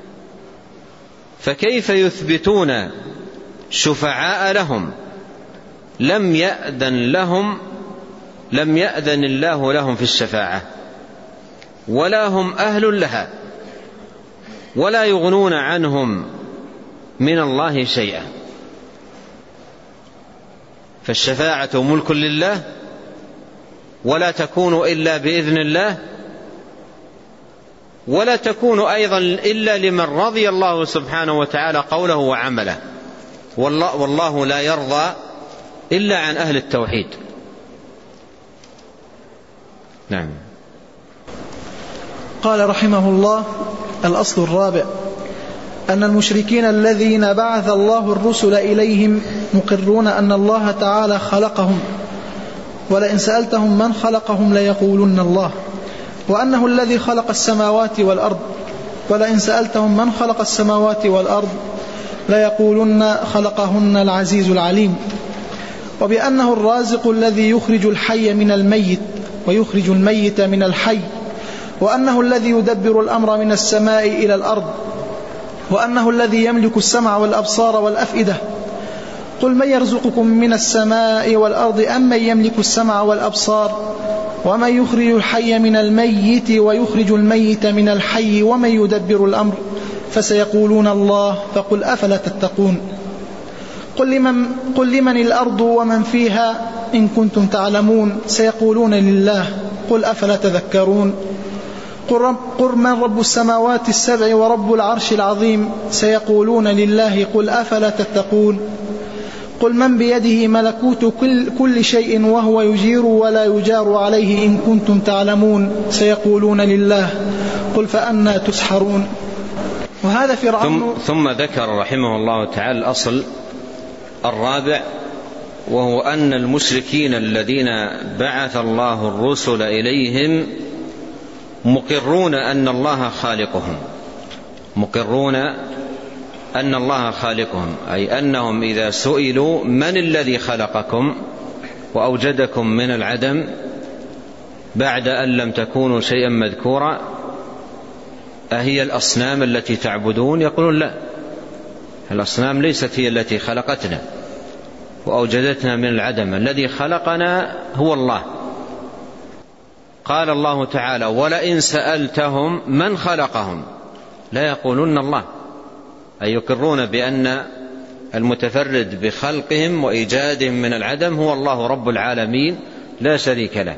فكيف يثبتون شفعاء لهم لم يأذن لهم لم يأذن الله لهم في الشفاعة، ولا هم أهل لها، ولا يغنون عنهم من الله شيئا؟ فالشفاعة ملك لله ولا تكون إلا بإذن الله، ولا تكون أيضا إلا لمن رضي الله سبحانه وتعالى قوله وعمله، والله, والله لا يرضى إلا عن أهل التوحيد. نعم. قال رحمه الله: الأصل الرابع أن المشركين الذين بعث الله الرسل إليهم مقرون أن الله تعالى خلقهم، ولئن سألتهم من خلقهم ليقولن الله، وأنه الذي خلق السماوات والأرض، ولئن سألتهم من خلق السماوات والأرض ليقولن خلقهن العزيز العليم، وبأنه الرازق الذي يخرج الحي من الميت ويخرج الميت من الحي، وأنه الذي يدبر الأمر من السماء إلى الأرض، وأنه الذي يملك السمع والأبصار والأفئدة. قل من يرزقكم من السماء والأرض أم من يملك السمع والأبصار، ومن يخرج الحي من الميت ويخرج الميت من الحي، ومن يدبر الأمر، فسيقولون الله، فقل أفلا تتقون. قل لمن, قل لمن الأرض ومن فيها إن كنتم تعلمون، سيقولون لله، قل أفلا تذكرون. قل, رب قل من رب السماوات السبع ورب العرش العظيم، سيقولون لله، قل أفلا تتقون. قل من بيده ملكوت كل, كل شيء وهو يجير ولا يجار عليه إن كنتم تعلمون، سيقولون لله، قل فأنى تسحرون. وهذا فرعون. ثم, ثم ذكر رحمه الله تعالى الأصل الرابع، وهو أن المشركين الذين بعث الله الرسل إليهم مقرون أن الله خالقهم، مقرون أن الله خالقهم، أي أنهم إذا سئلوا من الذي خلقكم وأوجدكم من العدم بعد أن لم تكونوا شيئا مذكورا، أهي الأصنام التي تعبدون؟ يقولون لا، الأصنام ليست هي التي خلقتنا وأوجدتنا من العدم، الذي خلقنا هو الله. قال الله تعالى ولئن سألتهم من خلقهم لا يقولون الله، أي يقرون بأن المتفرد بخلقهم وإيجادهم من العدم هو الله رب العالمين لا شريك له،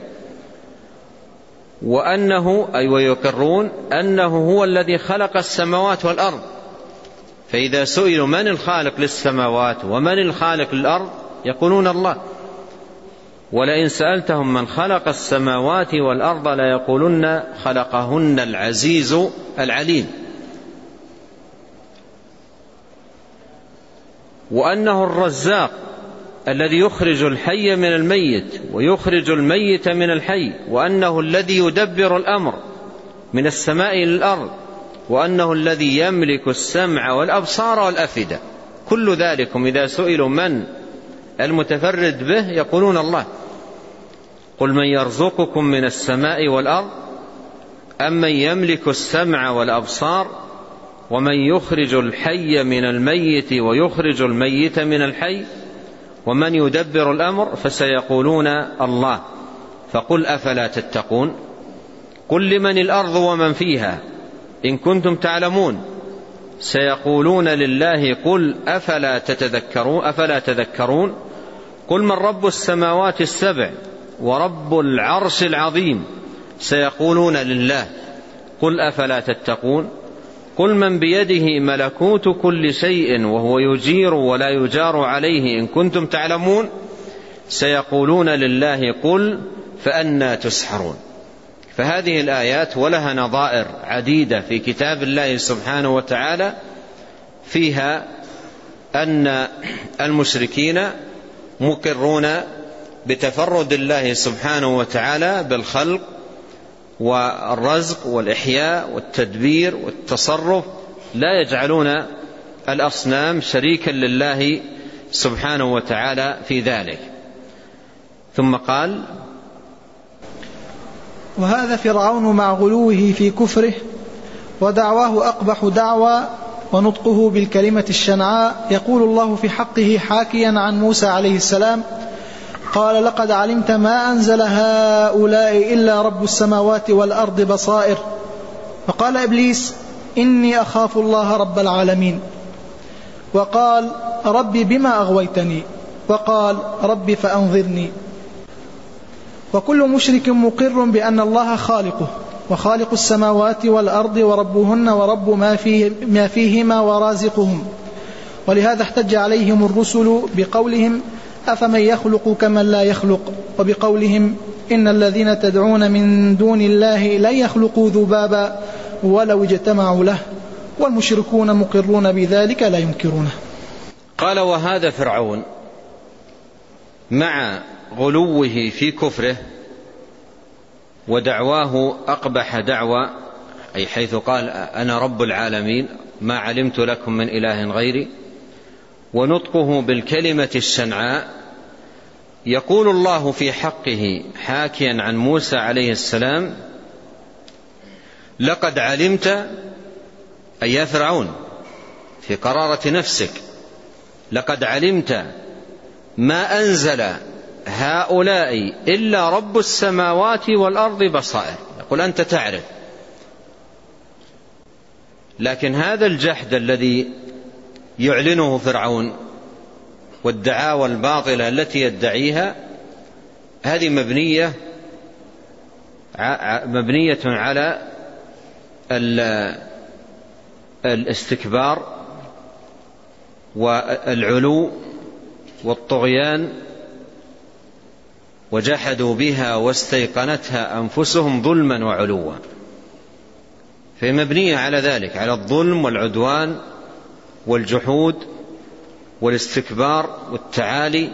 وأنه أي ويقرون أنه هو الذي خلق السماوات والأرض. فإذا سئلوا من الخالق للسماوات ومن الخالق للأرض يقولون الله. ولئن سألتهم من خلق السماوات والأرض لا يقولن خلقهن العزيز العليم. وأنه الرزاق الذي يخرج الحي من الميت ويخرج الميت من الحي، وأنه الذي يدبر الأمر من السماء إلى الأرض، وأنه الذي يملك السمع والأبصار والأفئدة. كل ذلكم إذا سئلوا من المتفرد به يقولون الله. قل من يرزقكم من السماء والأرض أم من يملك السمع والأبصار، ومن يخرج الحي من الميت ويخرج الميت من الحي، ومن يدبر الأمر، فسيقولون الله، فقل أفلا تتقون. قل لمن الأرض ومن فيها إن كنتم تعلمون، سيقولون لله، قل أفلا تتذكرون أفلا تذكرون. قل من رب السماوات السبع ورب العرش العظيم، سيقولون لله، قل أفلا تتقون. قل من بيده ملكوت كل شيء وهو يجير ولا يجار عليه إن كنتم تعلمون، سيقولون لله، قل فأنى تسحرون. فهذه الآيات ولها نظائر عديدة في كتاب الله سبحانه وتعالى فيها أن المشركين مقرون بتفرد الله سبحانه وتعالى بالخلق والرزق والإحياء والتدبير والتصرف، لا يجعلون الأصنام شريكا لله سبحانه وتعالى في ذلك. ثم قال: وهذا فرعون مع غلوه في كفره ودعواه أقبح دعوى ونطقه بالكلمة الشنعاء. يقول الله في حقه حاكيا عن موسى عليه السلام: قال: لقد علمت ما أنزل هؤلاء إلا رب السماوات والأرض بصائر. فقال إبليس: إني أخاف الله رب العالمين. وقال: ربي بما أغويتني. وقال: ربي فأنظرني. وكل مشرك مقر بأن الله خالقه وخالق السماوات والأرض وربهن ورب ما, فيه ما فيهما ورازقهم. ولهذا احتج عليهم الرسل بقولهم: أفمن يخلق كمن لا يخلق، وبقولهم: إن الذين تدعون من دون الله لن يخلقوا ذبابا ولو اجتمعوا له، والمشركون مقرون بذلك لا ينكرونه. قال: وهذا فرعون مع غلوه في كفره ودعواه أقبح دعوى، أي حيث قال: أنا رب العالمين ما علمت لكم من إله غيري، ونطقه بالكلمة الشنعاء. يقول الله في حقه حاكيا عن موسى عليه السلام: لقد علمت، أي يا فرعون في قرارة نفسك، لقد علمت ما أنزل هؤلاء إلا رب السماوات والأرض بصائر. يقول أنت تعرف، لكن هذا الجحد الذي يعلنه فرعون والدعاوى الباطلة التي يدعيها، هذه مبنية مبنية على الاستكبار والعلو والطغيان، وجحدوا بها واستيقنتها أنفسهم ظلما وعلوا. فهي مبنية على ذلك، على الظلم والعدوان والجحود والاستكبار والتعالي.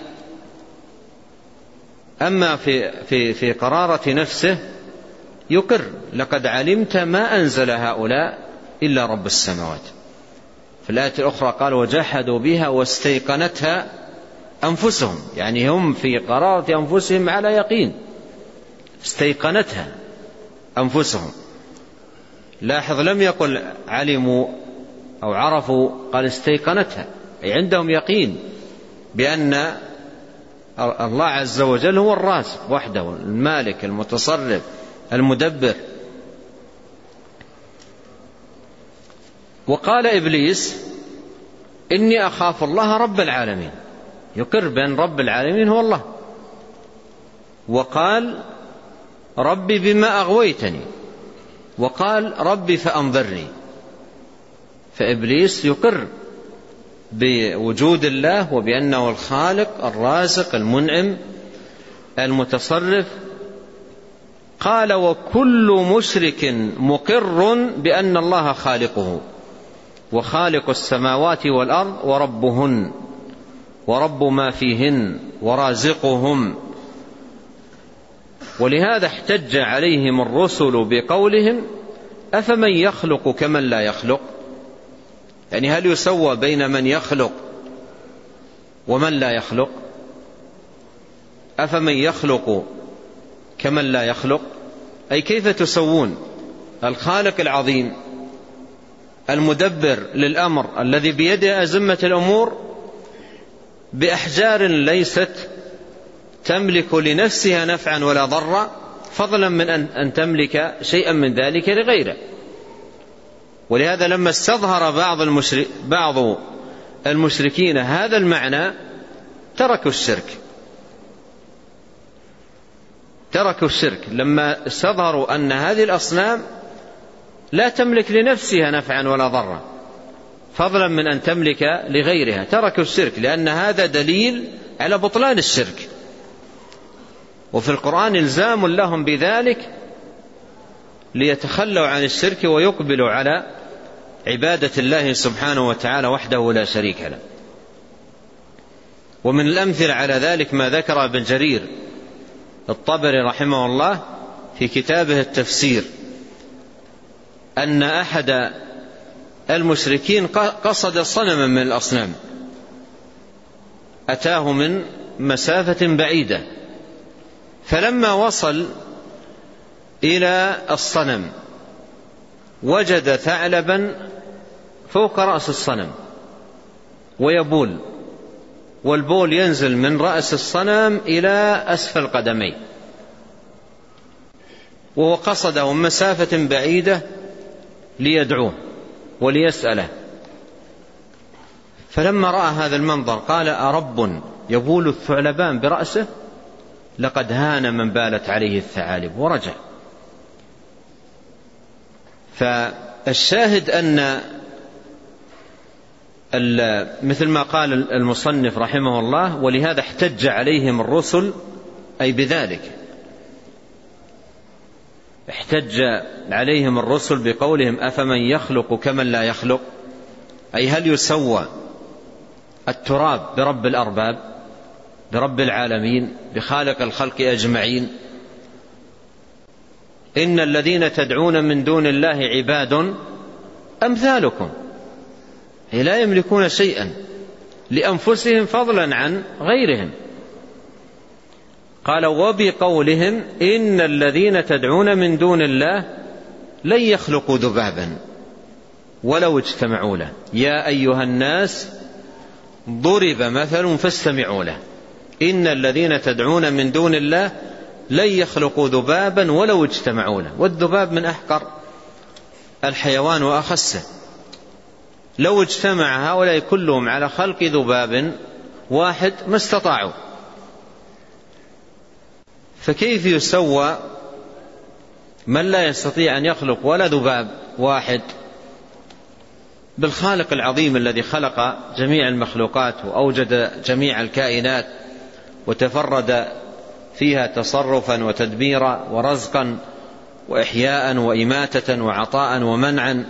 أما في, في, في قرارة نفسه يقر: لقد علمت ما أنزل هؤلاء إلا رب السماوات. في الآية الأخرى قال: وجحدوا بها واستيقنتها أنفسهم، يعني هم في قرارة أنفسهم على يقين، استيقنتها أنفسهم. لاحظ لم يقل علموا أو عرفوا، قال استيقنتها، أي عندهم يقين بأن الله عز وجل هو الرازق وحده، المالك المتصرف المدبر. وقال إبليس: إني أخاف الله رب العالمين، يقر بأن رب العالمين هو الله. وقال: ربي بما أغويتني. وقال: ربي فأنظرني. فإبليس يقر بوجود الله وبأنه الخالق الرازق المنعم المتصرف. قال: وكل مشرك مقر بأن الله خالقه وخالق السماوات والأرض وربهن ورب ما فيهن ورازقهم. ولهذا احتج عليهم الرسل بقولهم: أفمن يخلق كمن لا يخلق، يعني هل يسوى بين من يخلق ومن لا يخلق؟ أفمن يخلق كمن لا يخلق، أي كيف تسوون الخالق العظيم المدبر للأمر الذي بيده أزمة الأمور بأحجار ليست تملك لنفسها نفعا ولا ضرا، فضلا من أن تملك شيئا من ذلك لغيره. ولهذا لما استظهر بعض, المشرك بعض المشركين هذا المعنى تركوا الشرك تركوا الشرك لما استظهروا أن هذه الأصنام لا تملك لنفسها نفعا ولا ضرا، فضلا من أن تملك لغيرها، تركوا الشرك، لأن هذا دليل على بطلان الشرك. وفي القرآن إلزام لهم بذلك ليتخلوا عن الشرك ويقبلوا على عبادة الله سبحانه وتعالى وحده لا شريك له. ومن الأمثلة على ذلك ما ذكر ابن جرير الطبري رحمه الله في كتابه التفسير أن أحد المشركين قصد صنما من الأصنام، أتاه من مسافة بعيدة، فلما وصل إلى الصنم وجد ثعلبا فوق رأس الصنم ويبول، والبول ينزل من رأس الصنم إلى أسفل قدميه، وهو قصده من مسافة بعيدة ليدعوه وليسأله. فلما رأى هذا المنظر قال: أرب يبول الثعلبان برأسه؟ لقد هان من بالت عليه الثعالب، ورجع. فالشاهد أن مثل ما قال المصنف رحمه الله: ولهذا احتج عليهم الرسل، أي بذلك احتج عليهم الرسل بقولهم: أفمن يخلق كمن لا يخلق، أي هل يسوى التراب برب الأرباب، برب العالمين، بخالق الخلق أجمعين؟ إن الذين تدعون من دون الله عباد أمثالكم، أي لا يملكون شيئا لأنفسهم فضلا عن غيرهم. قال: وبقولهم إن الذين تدعون من دون الله لن يخلقوا ذبابا ولو اجتمعوا له. يا أيها الناس ضرب مثل فاستمعوا له، إن الذين تدعون من دون الله لن يخلقوا ذبابا ولو اجتمعوا له. والذباب من أحقر الحيوان وأخسه، لو اجتمع هؤلاء كلهم على خلق ذباب واحد ما استطاعوا، فكيف يسوى من لا يستطيع أن يخلق ولا ذباب واحد بالخالق العظيم الذي خلق جميع المخلوقات وأوجد جميع الكائنات وتفرد فيها تصرفا وتدبيرا ورزقا وإحياء وإماتة وعطاء ومنعا.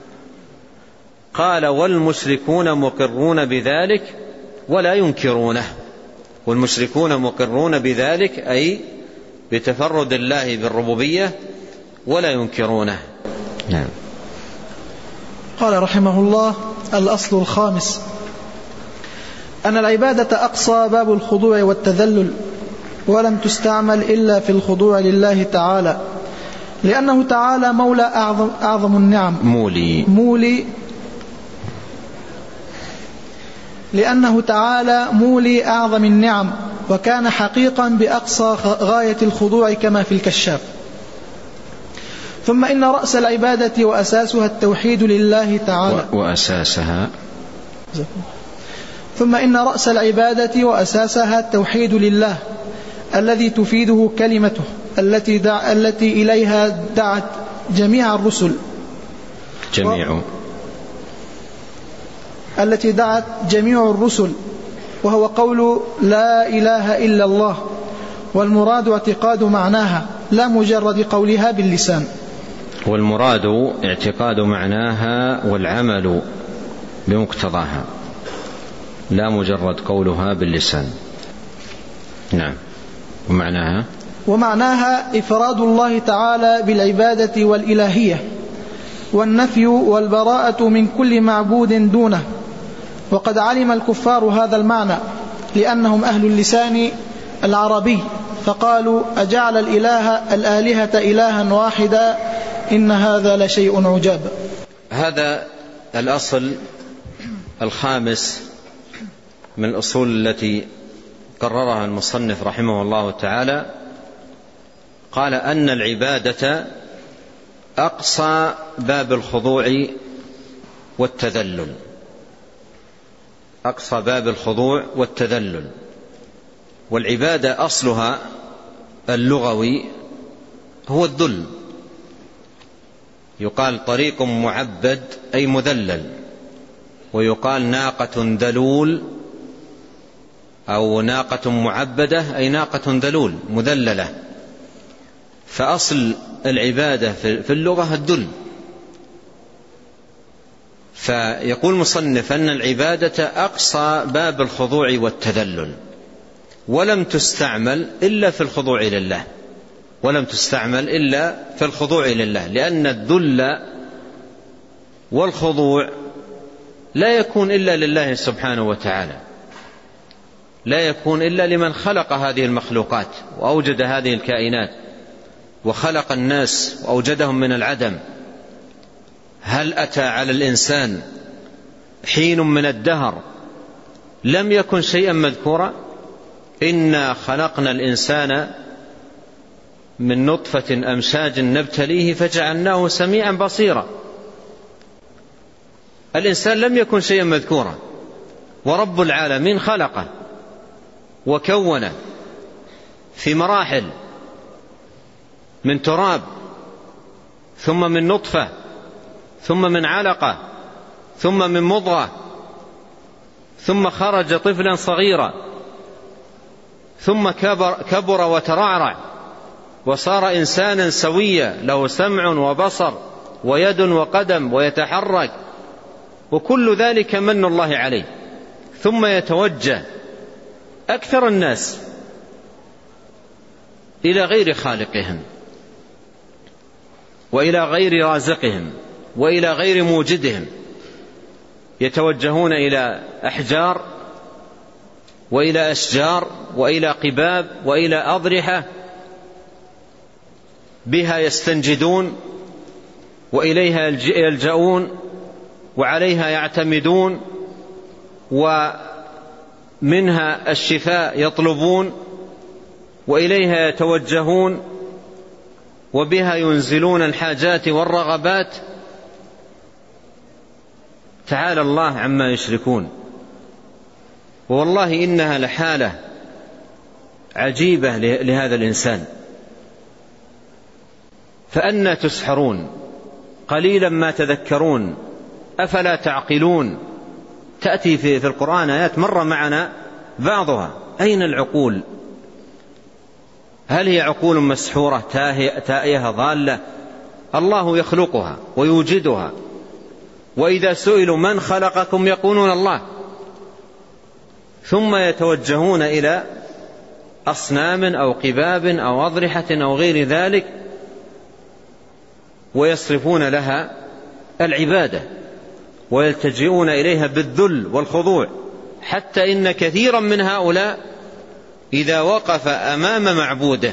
قال: والمشركون مقرون بذلك ولا ينكرونه. والمشركون مقرون بذلك أي بتفرد الله بالربوبية ولا ينكرونه. نعم. قال رحمه الله: الأصل الخامس أن العبادة أقصى باب الخضوع والتذلل، ولم تستعمل إلا في الخضوع لله تعالى، لأنه تعالى مولى أعظم, أعظم النعم مولي, مولي لأنه تعالى مولي أعظم النعم، وكان حقيقا بأقصى غاية الخضوع كما في الكشاف. ثم إن رأس العبادة وأساسها التوحيد لله تعالى وأساسها ثم إن رأس العبادة وأساسها التوحيد لله الذي تفيده كلمته التي, دع التي إليها دعت جميع الرسل جميع و... التي دعت جميع الرسل، وهو قول لا إله إلا الله، والمراد اعتقاد معناها لا مجرد قولها باللسان. والمراد اعتقاد معناها والعمل بمقتضاها لا مجرد قولها باللسان. نعم. ومعناها ومعناها إفراد الله تعالى بالعبادة والإلهية، والنفي والبراءة من كل معبود دونه. وقد علم الكفار هذا المعنى لأنهم أهل اللسان العربي، فقالوا: أجعل الإله الآلهة إلها واحدا إن هذا لشيء عجاب. هذا الأصل الخامس من الأصول التي قررها المصنف رحمه الله تعالى. قال: أن العبادة أقصى باب الخضوع والتذلل، أقصى باب الخضوع والتذلل. والعبادة أصلها اللغوي هو الذل، يقال طريق معبد أي مذلل، ويقال ناقة ذلول أو ناقة معبدة أي ناقة ذلول مذللة. فأصل العبادة في اللغة الذل. فيقول مصنف أن العبادة أقصى باب الخضوع والتذلل، ولم تستعمل إلا في الخضوع لله، ولم تستعمل إلا في الخضوع لله، لأن الذل والخضوع لا يكون إلا لله سبحانه وتعالى، لا يكون إلا لمن خلق هذه المخلوقات وأوجد هذه الكائنات وخلق الناس وأوجدهم من العدم. هل أتى على الإنسان حين من الدهر لم يكن شيئا مذكورا؟ إنا خلقنا الإنسان من نطفة أمشاج نبتليه فجعلناه سميعا بصيرا. الإنسان لم يكن شيئا مذكورا، ورب العالمين خلقه وكونه في مراحل، من تراب، ثم من نطفة، ثم من علقة، ثم من مضغة، ثم خرج طفلا صغيرا، ثم كبر, كبر وترعرع وصار إنسانا سويا له سمع وبصر ويد وقدم ويتحرك، وكل ذلك من الله عليه. ثم يتوجه أكثر الناس إلى غير خالقهم وإلى غير رازقهم وإلى غير موجدهم، يتوجهون إلى أحجار وإلى أشجار وإلى قباب وإلى أضرحة بها يستنجدون وإليها يلجؤون وعليها يعتمدون ومنها الشفاء يطلبون وإليها يتوجهون وبها ينزلون الحاجات والرغبات. تعالى الله عما يشركون. والله إنها لحالة عجيبة لهذا الإنسان. فأنى تسحرون؟ قليلا ما تذكرون، أفلا تعقلون؟ تأتي في, في القرآن آيات مر معنا بعضها. أين العقول؟ هل هي عقول مسحورة تائهة ضالة؟ الله يخلقها ويوجدها، وإذا سئلوا من خلقكم يقولون الله، ثم يتوجهون إلى أصنام أو قباب أو أضرحة أو غير ذلك ويصرفون لها العبادة ويلتجئون إليها بالذل والخضوع، حتى إن كثيرا من هؤلاء إذا وقف أمام معبوده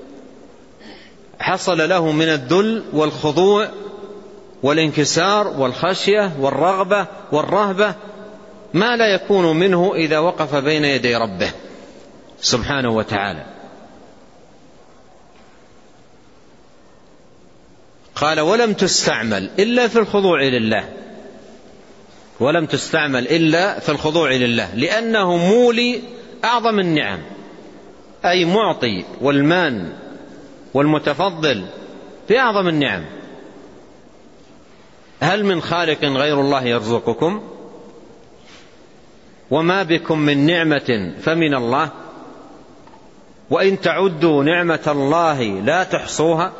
حصل له من الذل والخضوع والانكسار والخشية والرغبة والرهبة ما لا يكون منه إذا وقف بين يدي ربه سبحانه وتعالى. قال ولم تستعمل إلا في الخضوع لله، ولم تستعمل إلا في الخضوع لله، لأنه مولي أعظم النعم، أي معطي والمان والمتفضل في أعظم النعم. هل من خالق غير الله يرزقكم؟ وما بكم من نعمة فمن الله، وإن تعدوا نعمة الله لا تحصوها،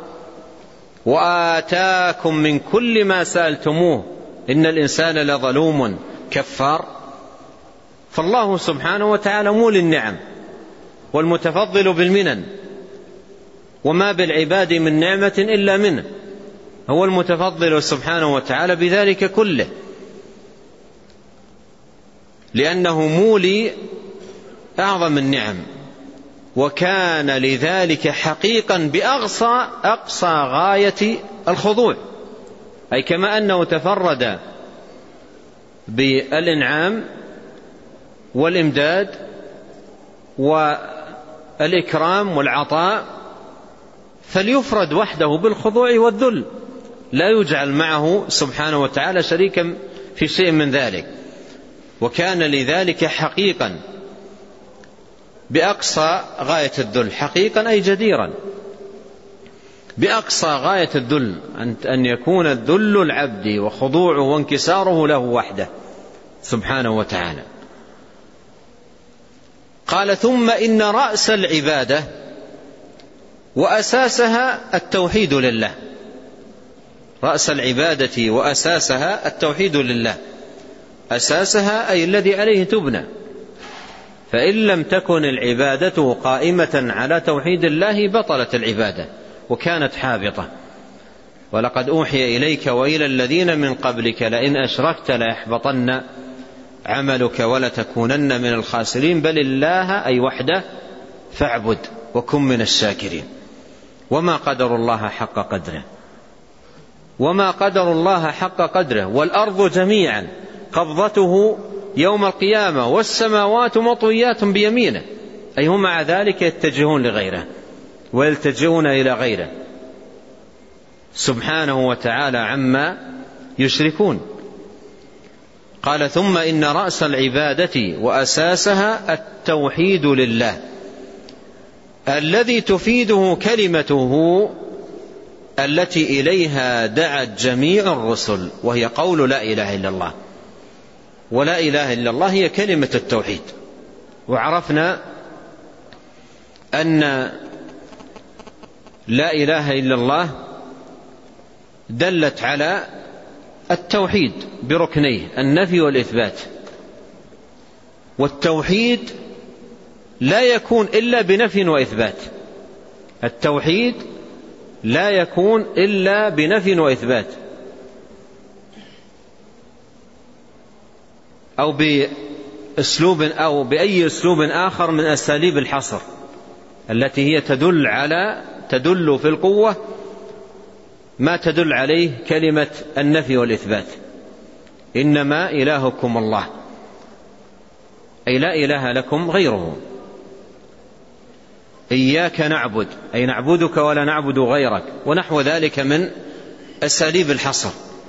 وآتاكم من كل ما سألتموه إن الإنسان لظلوم كفار. فالله سبحانه وتعالى مولي النعم والمتفضل بالمنن، وما بالعباد من نعمة إلا منه، هو المتفضل سبحانه وتعالى بذلك كله، لأنه مولي أعظم النعم. وكان لذلك حقيقا بأقصى أقصى غاية الخضوع، أي كما أنه تفرد بالإنعام والإمداد والإكرام والعطاء، فليفرد وحده بالخضوع والذل، لا يجعل معه سبحانه وتعالى شريكا في شيء من ذلك. وكان لذلك حقيقا بأقصى غاية الذل، حقيقا أي جديرا بأقصى غاية الذل، أن يكون الذل العبد وخضوعه وانكساره له وحده سبحانه وتعالى. قال ثم إن رأس العبادة وأساسها التوحيد لله، رأس العبادة وأساسها التوحيد لله، أساسها أي الذي عليه تبنى. فإن لم تكن العبادة قائمة على توحيد الله بطلت العبادة وكانت حابطة. ولقد أوحي إليك وإلى الذين من قبلك لئن أشركت ليحبطن عملك ولتكونن من الخاسرين بل الله أي وحده فاعبد وكن من الشاكرين. وما قدر الله حق قدره وما قدر الله حق قدره والأرض جميعا قبضته يوم القيامة والسماوات مطويات بيمينه، أي هم مع ذلك يتجهون لغيره ويلتجئون إلى غيره سبحانه وتعالى عما يشركون. قال ثم إن رأس العبادة وأساسها التوحيد لله الذي تفيده كلمته التي إليها دعت جميع الرسل، وهي قول لا إله إلا الله. ولا إله إلا الله هي كلمة التوحيد. وعرفنا أن لا إله إلا الله دلت على التوحيد بركنيه النفي والإثبات، والتوحيد لا يكون إلا بنفي وإثبات. التوحيد لا يكون إلا بنفي وإثبات أو بأسلوب أو بأي أسلوب آخر من أساليب الحصر التي هي تدل على تدل في القوة ما تدل عليه كلمة النفي والإثبات. إنما إلهكم الله، أي لا إله لكم غيره. إياك نعبد، أي نعبدك ولا نعبد غيرك، ونحو ذلك من أساليب الحصر.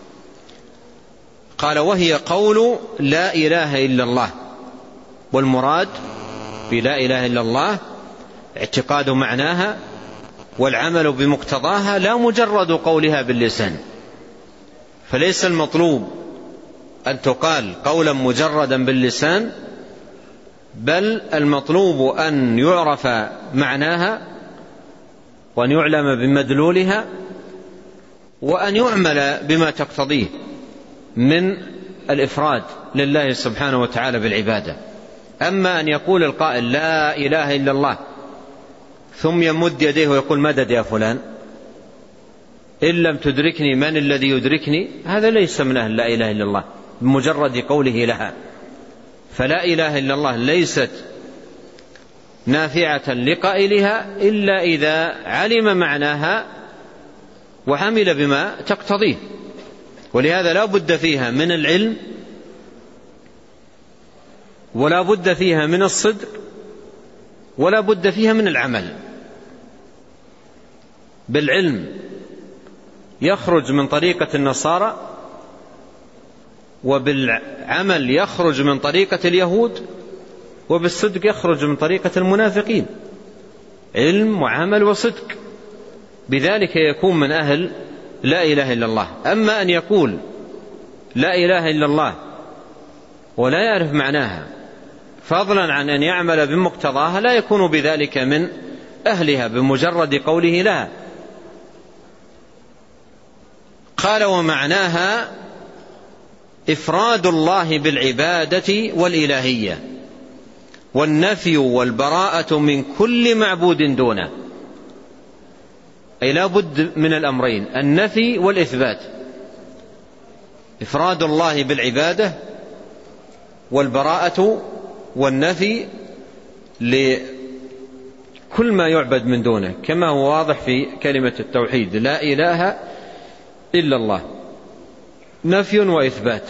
قال وهي قول لا إله إلا الله، والمراد بلا إله إلا الله اعتقاد معناها والعمل بمقتضاها لا مجرد قولها باللسان. فليس المطلوب أن تقال قولا مجردا باللسان، بل المطلوب أن يعرف معناها وأن يعلم بمدلولها وأن يعمل بما تقتضيه من الإفراد لله سبحانه وتعالى بالعبادة. أما أن يقول القائل لا إله إلا الله ثم يمد يديه ويقول مدد يا فلان إن لم تدركني من الذي يدركني، هذا ليس من أهل لا إله إلا الله بمجرد قوله لها. فلا إله إلا الله ليست نافعة لقائلها إلا إذا علم معناها وعمل بما تقتضيه. ولهذا لا بد فيها من العلم ولا بد فيها من الصدق ولا بد فيها من العمل. بالعلم يخرج من طريقة النصارى، وبالعمل يخرج من طريقة اليهود، وبالصدق يخرج من طريقة المنافقين. علم وعمل وصدق، بذلك يكون من أهل لا إله إلا الله. أما أن يقول لا إله إلا الله ولا يعرف معناها فضلا عن أن يعمل بمقتضاها لا يكون بذلك من أهلها بمجرد قوله لها. قال ومعناها إفراد الله بالعبادة والإلهية والنفي والبراءة من كل معبود دونه، أي لا بد من الأمرين النفي والإثبات. إفراد الله بالعبادة والبراءة والنفي لكل ما يعبد من دونه، كما هو واضح في كلمة التوحيد لا إله إلا الله، نفي وإثبات.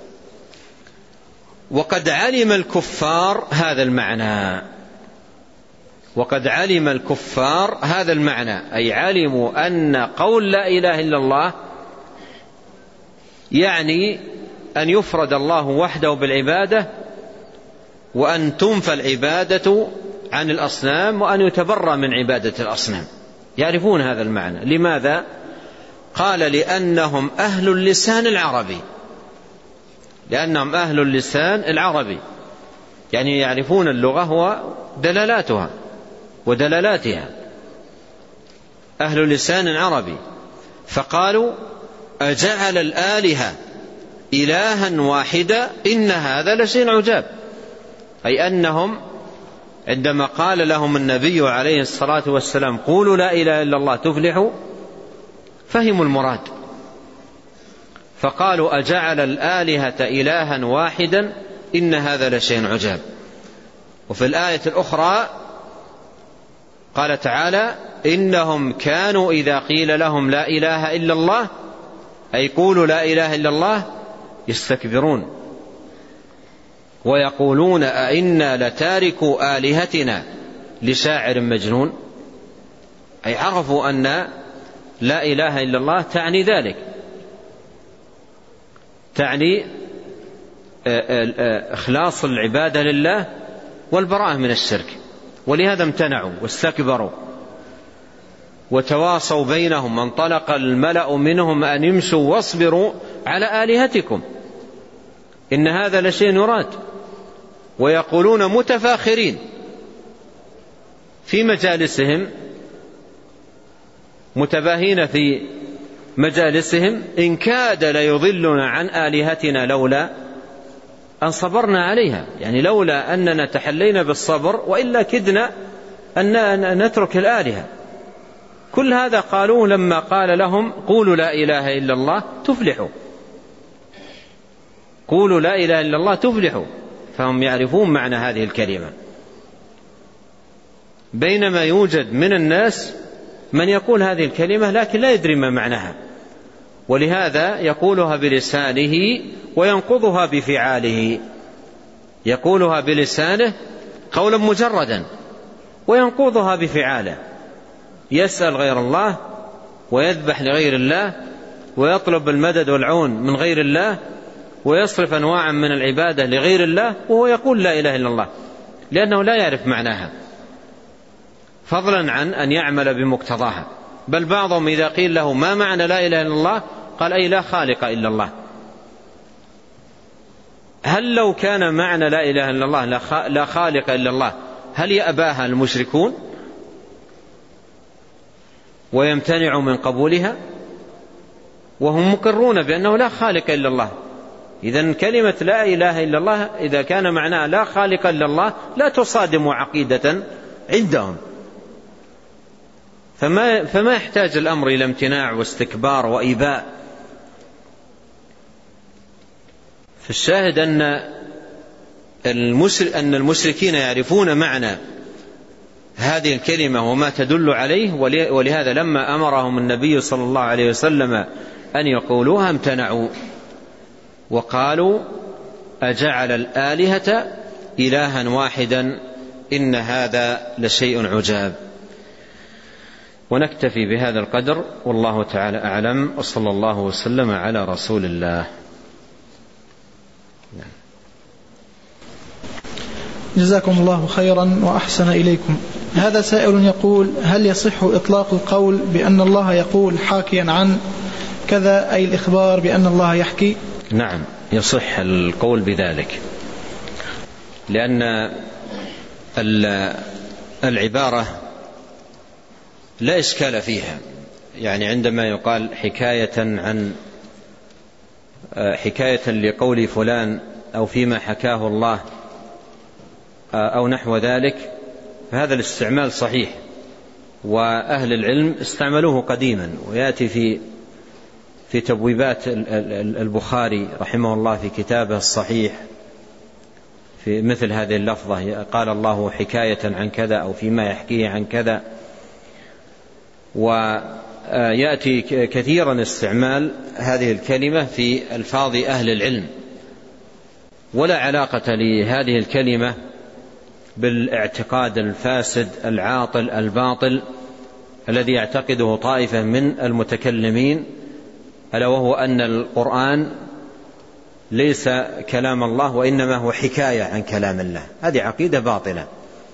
وقد علم الكفار هذا المعنى وقد علم الكفار هذا المعنى أي علموا أن قول لا إله إلا الله يعني أن يفرد الله وحده بالعبادة، وأن تنفى العبادة عن الأصنام، وأن يتبرى من عبادة الأصنام. يعرفون هذا المعنى. لماذا؟ قال لأنهم أهل اللسان العربي لأنهم أهل اللسان العربي يعني يعرفون اللغة ودلالاتها ودلالاتها، أهل لسان عربي. فقالوا أجعل الآلهة إلها واحدا إن هذا لشيء عجاب، أي أنهم عندما قال لهم النبي عليه الصلاة والسلام قولوا لا إله إلا الله تفلحوا فهموا المراد، فقالوا أجعل الآلهة إلها واحدا إن هذا لشيء عجاب. وفي الآية الأخرى قال تعالى إنهم كانوا إذا قيل لهم لا إله إلا الله أي قولوا لا إله إلا الله يستكبرون ويقولون أئنا لتاركوا آلهتنا لشاعر مجنون، أي عرفوا أن لا إله إلا الله تعني ذلك، تعني إخلاص العبادة لله والبراءة من الشرك، ولهذا امتنعوا واستكبروا وتواصوا بينهم، انطلق الملأ منهم أن يمشوا واصبروا على آلهتكم إن هذا لشيء يراد، ويقولون متفاخرين في مجالسهم متباهين في مجالسهم إن كاد ليضلنا عن آلهتنا لولا أن صبرنا عليها، يعني لولا أننا تحلينا بالصبر وإلا كدنا أن نترك الآلهة. كل هذا قالوه لما قال لهم قولوا لا إله إلا الله تفلحوا، قولوا لا إله إلا الله تفلحوا، فهم يعرفون معنى هذه الكلمة، بينما يوجد من الناس من يقول هذه الكلمة لكن لا يدري ما معناها، ولهذا يقولها بلسانه وينقضها بفعاله، يقولها بلسانه قولا مجردا وينقضها بفعاله، يسأل غير الله ويذبح لغير الله ويطلب المدد والعون من غير الله ويصرف أنواعا من العبادة لغير الله وهو يقول لا إله إلا الله لأنه لا يعرف معناها، فضلا عن أن يعمل بمقتضاها. بل بعضهم إذا قيل له ما معنى لا إله إلا الله قال أي لا خالق إلا الله. هل لو كان معنى لا إله إلا الله لا خالق إلا الله هل يأباها المشركون ويمتنع من قبولها وهم مقرون بأنه لا خالق إلا الله؟ إذن كلمة لا إله إلا الله إذا كان معناها لا خالق إلا الله لا تصادم عقيدة عندهم، فما, فما يحتاج الأمر إلى امتناع واستكبار وإيباء. فالشاهد أن أن المشركين يعرفون معنى هذه الكلمة وما تدل عليه، ولهذا لما أمرهم النبي صلى الله عليه وسلم أن يقولوها امتنعوا وقالوا أجعل الآلهة إلها واحدا إن هذا لشيء عجاب. ونكتفي بهذا القدر والله تعالى أعلم، وصلى الله وسلم على رسول الله. جزاكم الله خيرا وأحسن إليكم. هذا سائل يقول هل يصح إطلاق القول بأن الله يقول حاكيا عن كذا، أي الإخبار بأن الله يحكي؟ نعم يصح القول بذلك، لأن العبارة لا إشكال فيها، يعني عندما يقال حكاية عن حكاية لقول فلان أو فيما حكاه الله أو نحو ذلك فهذا الاستعمال صحيح، وأهل العلم استعملوه قديما، ويأتي في في تبويبات البخاري رحمه الله في كتابه الصحيح في مثل هذه اللفظة قال الله حكاية عن كذا أو فيما يحكيه عن كذا. ويأتي كثيرا استعمال هذه الكلمة في ألفاظ أهل العلم، ولا علاقة لهذه الكلمة بالاعتقاد الفاسد العاطل الباطل الذي يعتقده طائفة من المتكلمين، ألا وهو أن القرآن ليس كلام الله وإنما هو حكاية عن كلام الله. هذه عقيدة باطلة،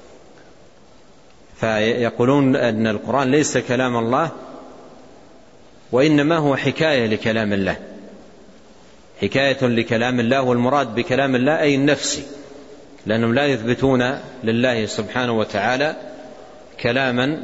فيقولون أن القرآن ليس كلام الله وإنما هو حكاية لكلام الله، حكاية لكلام الله، والمراد بكلام الله أي النفسي، لأنهم لا يثبتون لله سبحانه وتعالى كلاما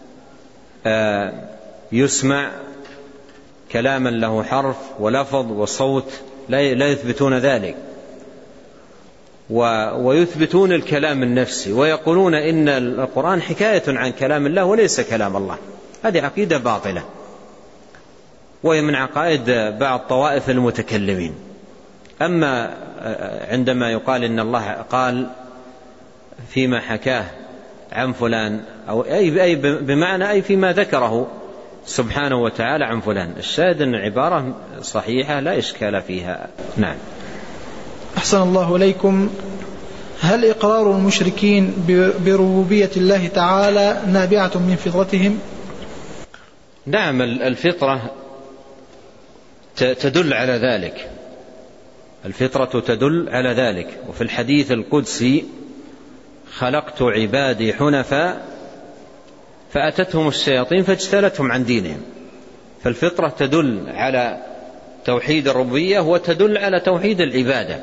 يسمع، كلاما له حرف ولفظ وصوت، لا يثبتون ذلك، ويثبتون الكلام النفسي ويقولون إن القرآن حكاية عن كلام الله وليس كلام الله. هذه عقيدة باطلة، وهي من عقائد بعض طوائف المتكلمين. أما عندما يقال إن الله قال فيما حكاه عن فلان، أو أي بمعنى أي فيما ذكره سبحانه وتعالى عن فلان، الشاهد أن العبارة صحيحة لا إشكال فيها. نعم. أحسن الله إليكم. هل إقرار المشركين بربوبية الله تعالى نابعة من فطرتهم؟ نعم، الفطرة تدل على ذلك، الفطرة تدل على ذلك. وفي الحديث القدسي: خلقت عبادي حنفاء فأتتهم الشياطين فاجتالتهم عن دينهم. فالفطرة تدل على توحيد الربوبية وتدل على توحيد العبادة،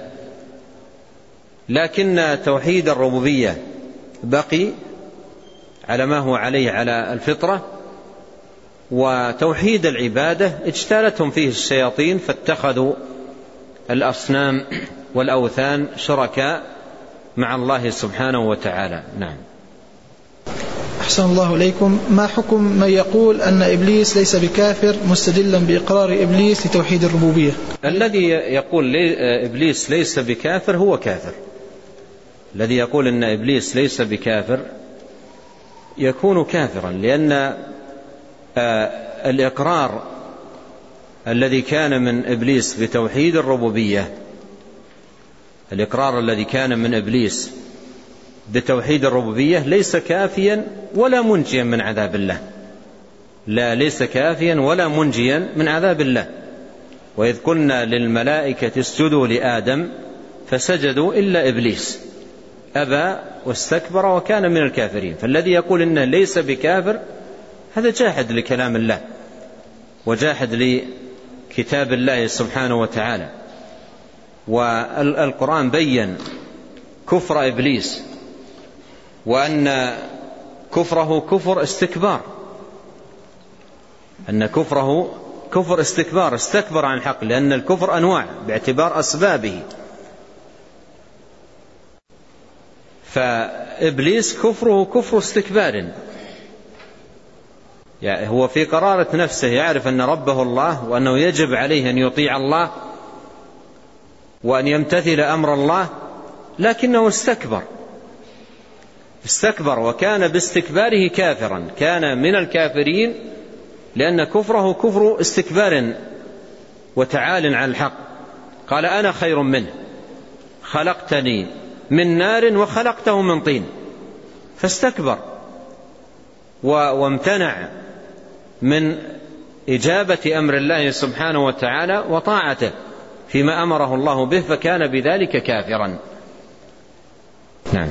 لكن توحيد الربوبية بقي على ما هو عليه على الفطرة، وتوحيد العبادة اجتالتهم فيه الشياطين فاتخذوا الأصنام والأوثان شركاء مع الله سبحانه وتعالى. نعم. أحسن الله إليكم. ما حكم من يقول أن إبليس ليس بكافر مستدلا بإقرار إبليس لتوحيد الربوبية؟ الذي يقول لي إبليس ليس بكافر هو كافر. الذي يقول أن إبليس ليس بكافر يكون كافرا، لأن الإقرار الذي كان من إبليس بتوحيد الربوبية، الإقرار الذي كان من إبليس بتوحيد الربوبية ليس كافيا ولا منجيا من عذاب الله. لا، ليس كافيا ولا منجيا من عذاب الله. وإذ قلنا للملائكة اسجدوا لآدم فسجدوا إلا إبليس أبى واستكبر وكان من الكافرين. فالذي يقول إنه ليس بكافر هذا جاحد لكلام الله وجاحد لكتاب الله سبحانه وتعالى. والقرآن بيّن كفر إبليس وأن كفره كفر استكبار، أن كفره كفر استكبار، استكبر عن الحق، لأن الكفر أنواع باعتبار أسبابه. فإبليس كفره كفر استكبار، يعني هو في قرارة نفسه يعرف أن ربه الله وأنه يجب عليه أن يطيع الله وأن يمتثل أمر الله، لكنه استكبر استكبر وكان باستكباره كافرا، كان من الكافرين، لأن كفره كفر استكبار وتعال عن الحق. قال: أنا خير منه، خلقتني من نار وخلقته من طين. فاستكبر وامتنع من إجابة أمر الله سبحانه وتعالى وطاعته فيما أمره الله به، فكان بذلك كافرا. نعم.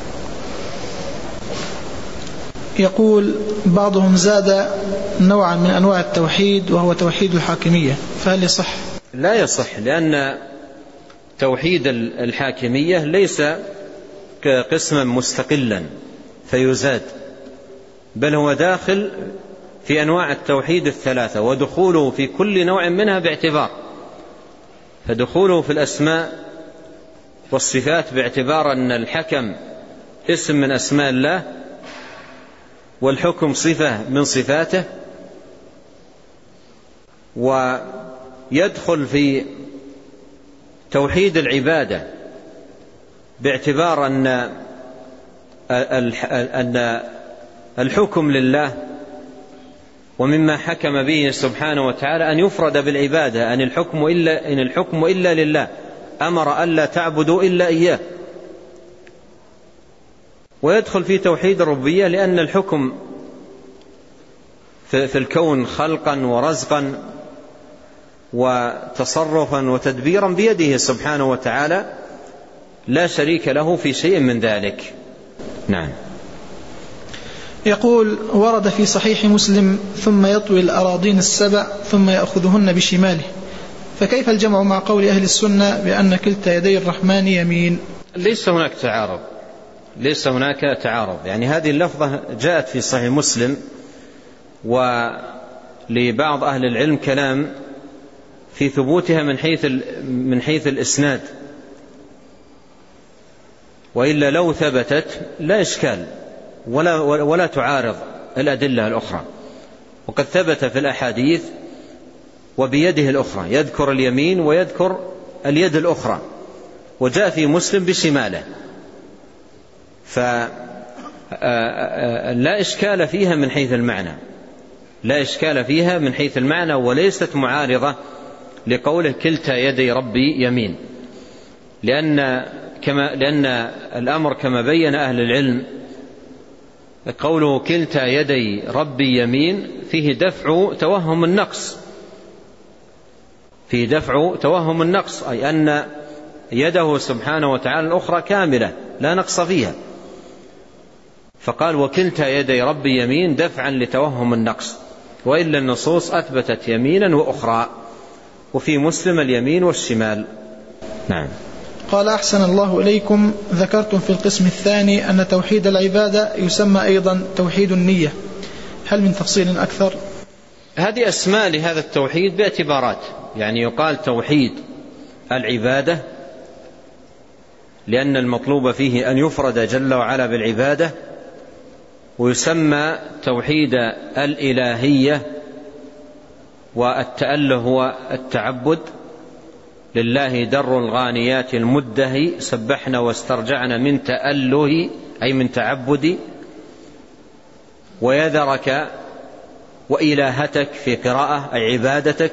يقول بعضهم زاد نوعا من أنواع التوحيد وهو توحيد الحاكمية، فهل يصح؟ لا يصح، لأن توحيد الحاكمية ليس قسما مستقلا فيزاد، بل هو داخل في أنواع التوحيد الثلاثة، ودخوله في كل نوع منها باعتبار. فدخوله في الأسماء والصفات باعتبار أن الحكم اسم من أسماء الله والحكم صفة من صفاته، ويدخل في توحيد العبادة باعتبار أن أن الحكم لله، ومما حكم به سبحانه وتعالى أن يفرد بالعبادة، أن الحكم إلا إن الحكم إلا لله، أمر ألا تعبدوا إلا إياه. ويدخل في توحيد الربوبية لأن الحكم في الكون خلقا ورزقا وتصرفا وتدبيرا بيده سبحانه وتعالى، لا شريك له في شيء من ذلك. نعم. يقول: ورد في صحيح مسلم: ثم يطوي الأراضين السبع ثم يأخذهن بشماله، فكيف الجمع مع قول أهل السنة بأن كلتا يدي الرحمن يمين؟ ليس هناك تعارض، ليس هناك تعارض، يعني هذه اللفظة جاءت في صحيح مسلم، ولبعض أهل العلم كلام في ثبوتها من حيث من حيث الإسناد، وإلا لو ثبتت لا إشكال ولا, ولا تعارض الأدلة الأخرى. وقد ثبت في الأحاديث وبيده الأخرى، يذكر اليمين ويذكر اليد الأخرى، وجاء في مسلم بشماله، فلا إشكال فيها من حيث المعنى، لا إشكال فيها من حيث المعنى، وليست معارضة لقوله كلتا يدي ربي يمين، لأن, كما لأن الأمر كما بين أهل العلم قوله كلتا يدي ربي يمين فيه دفع توهم النقص، فيه دفع توهم النقص، أي أن يده سبحانه وتعالى الأخرى كاملة لا نقص فيها، فقال وكلتا يدي ربي يمين دفعا لتوهم النقص، وإلا النصوص أثبتت يمينا وأخرى، وفي مسلم اليمين والشمال. نعم. قال أحسن الله إليكم، ذكرتم في القسم الثاني أن توحيد العبادة يسمى أيضا توحيد النية، هل من تفصيل أكثر؟ هذه أسماء لهذا التوحيد باعتبارات، يعني يقال توحيد العبادة لأن المطلوب فيه أن يفرد جل وعلا بالعبادة، ويسمى توحيد الإلهية، والتأله هو التعبد، لله در الغانيات المدهي سبحنا واسترجعنا من تأله أي من تعبدي، ويذرك وإلهتك في قراءة أي عبادتك.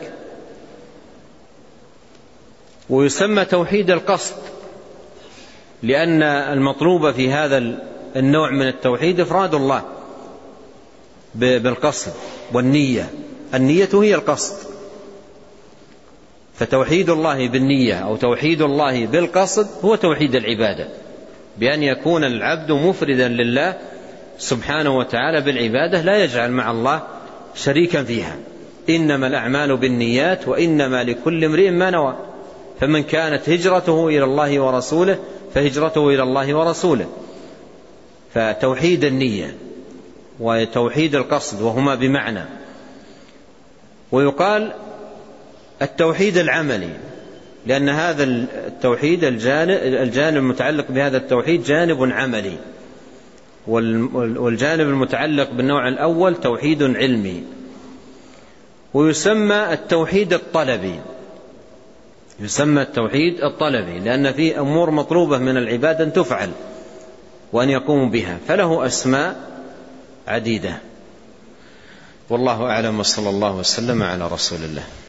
ويسمى توحيد القصد لأن المطلوب في هذا النوع من التوحيد إفراد الله بالقصد والنية، النية هي القصد، فتوحيد الله بالنية أو توحيد الله بالقصد هو توحيد العبادة، بأن يكون العبد مفردا لله سبحانه وتعالى بالعبادة، لا يجعل مع الله شريكا فيها. إنما الأعمال بالنيات وإنما لكل امرئ ما نوى، فمن كانت هجرته إلى الله ورسوله فهجرته إلى الله ورسوله. فتوحيد النية وتوحيد القصد وهما بمعنى. ويقال التوحيد العملي لأن هذا التوحيد الجانب المتعلق بهذا التوحيد جانب عملي، والجانب المتعلق بالنوع الأول توحيد علمي. ويسمى التوحيد الطلبي، يسمى التوحيد الطلبي لأن فيه أمور مطلوبة من العبادة أن تفعل وأن يقوم بها، فله أسماء عديدة. والله أعلم، وصلى الله وسلم على رسول الله.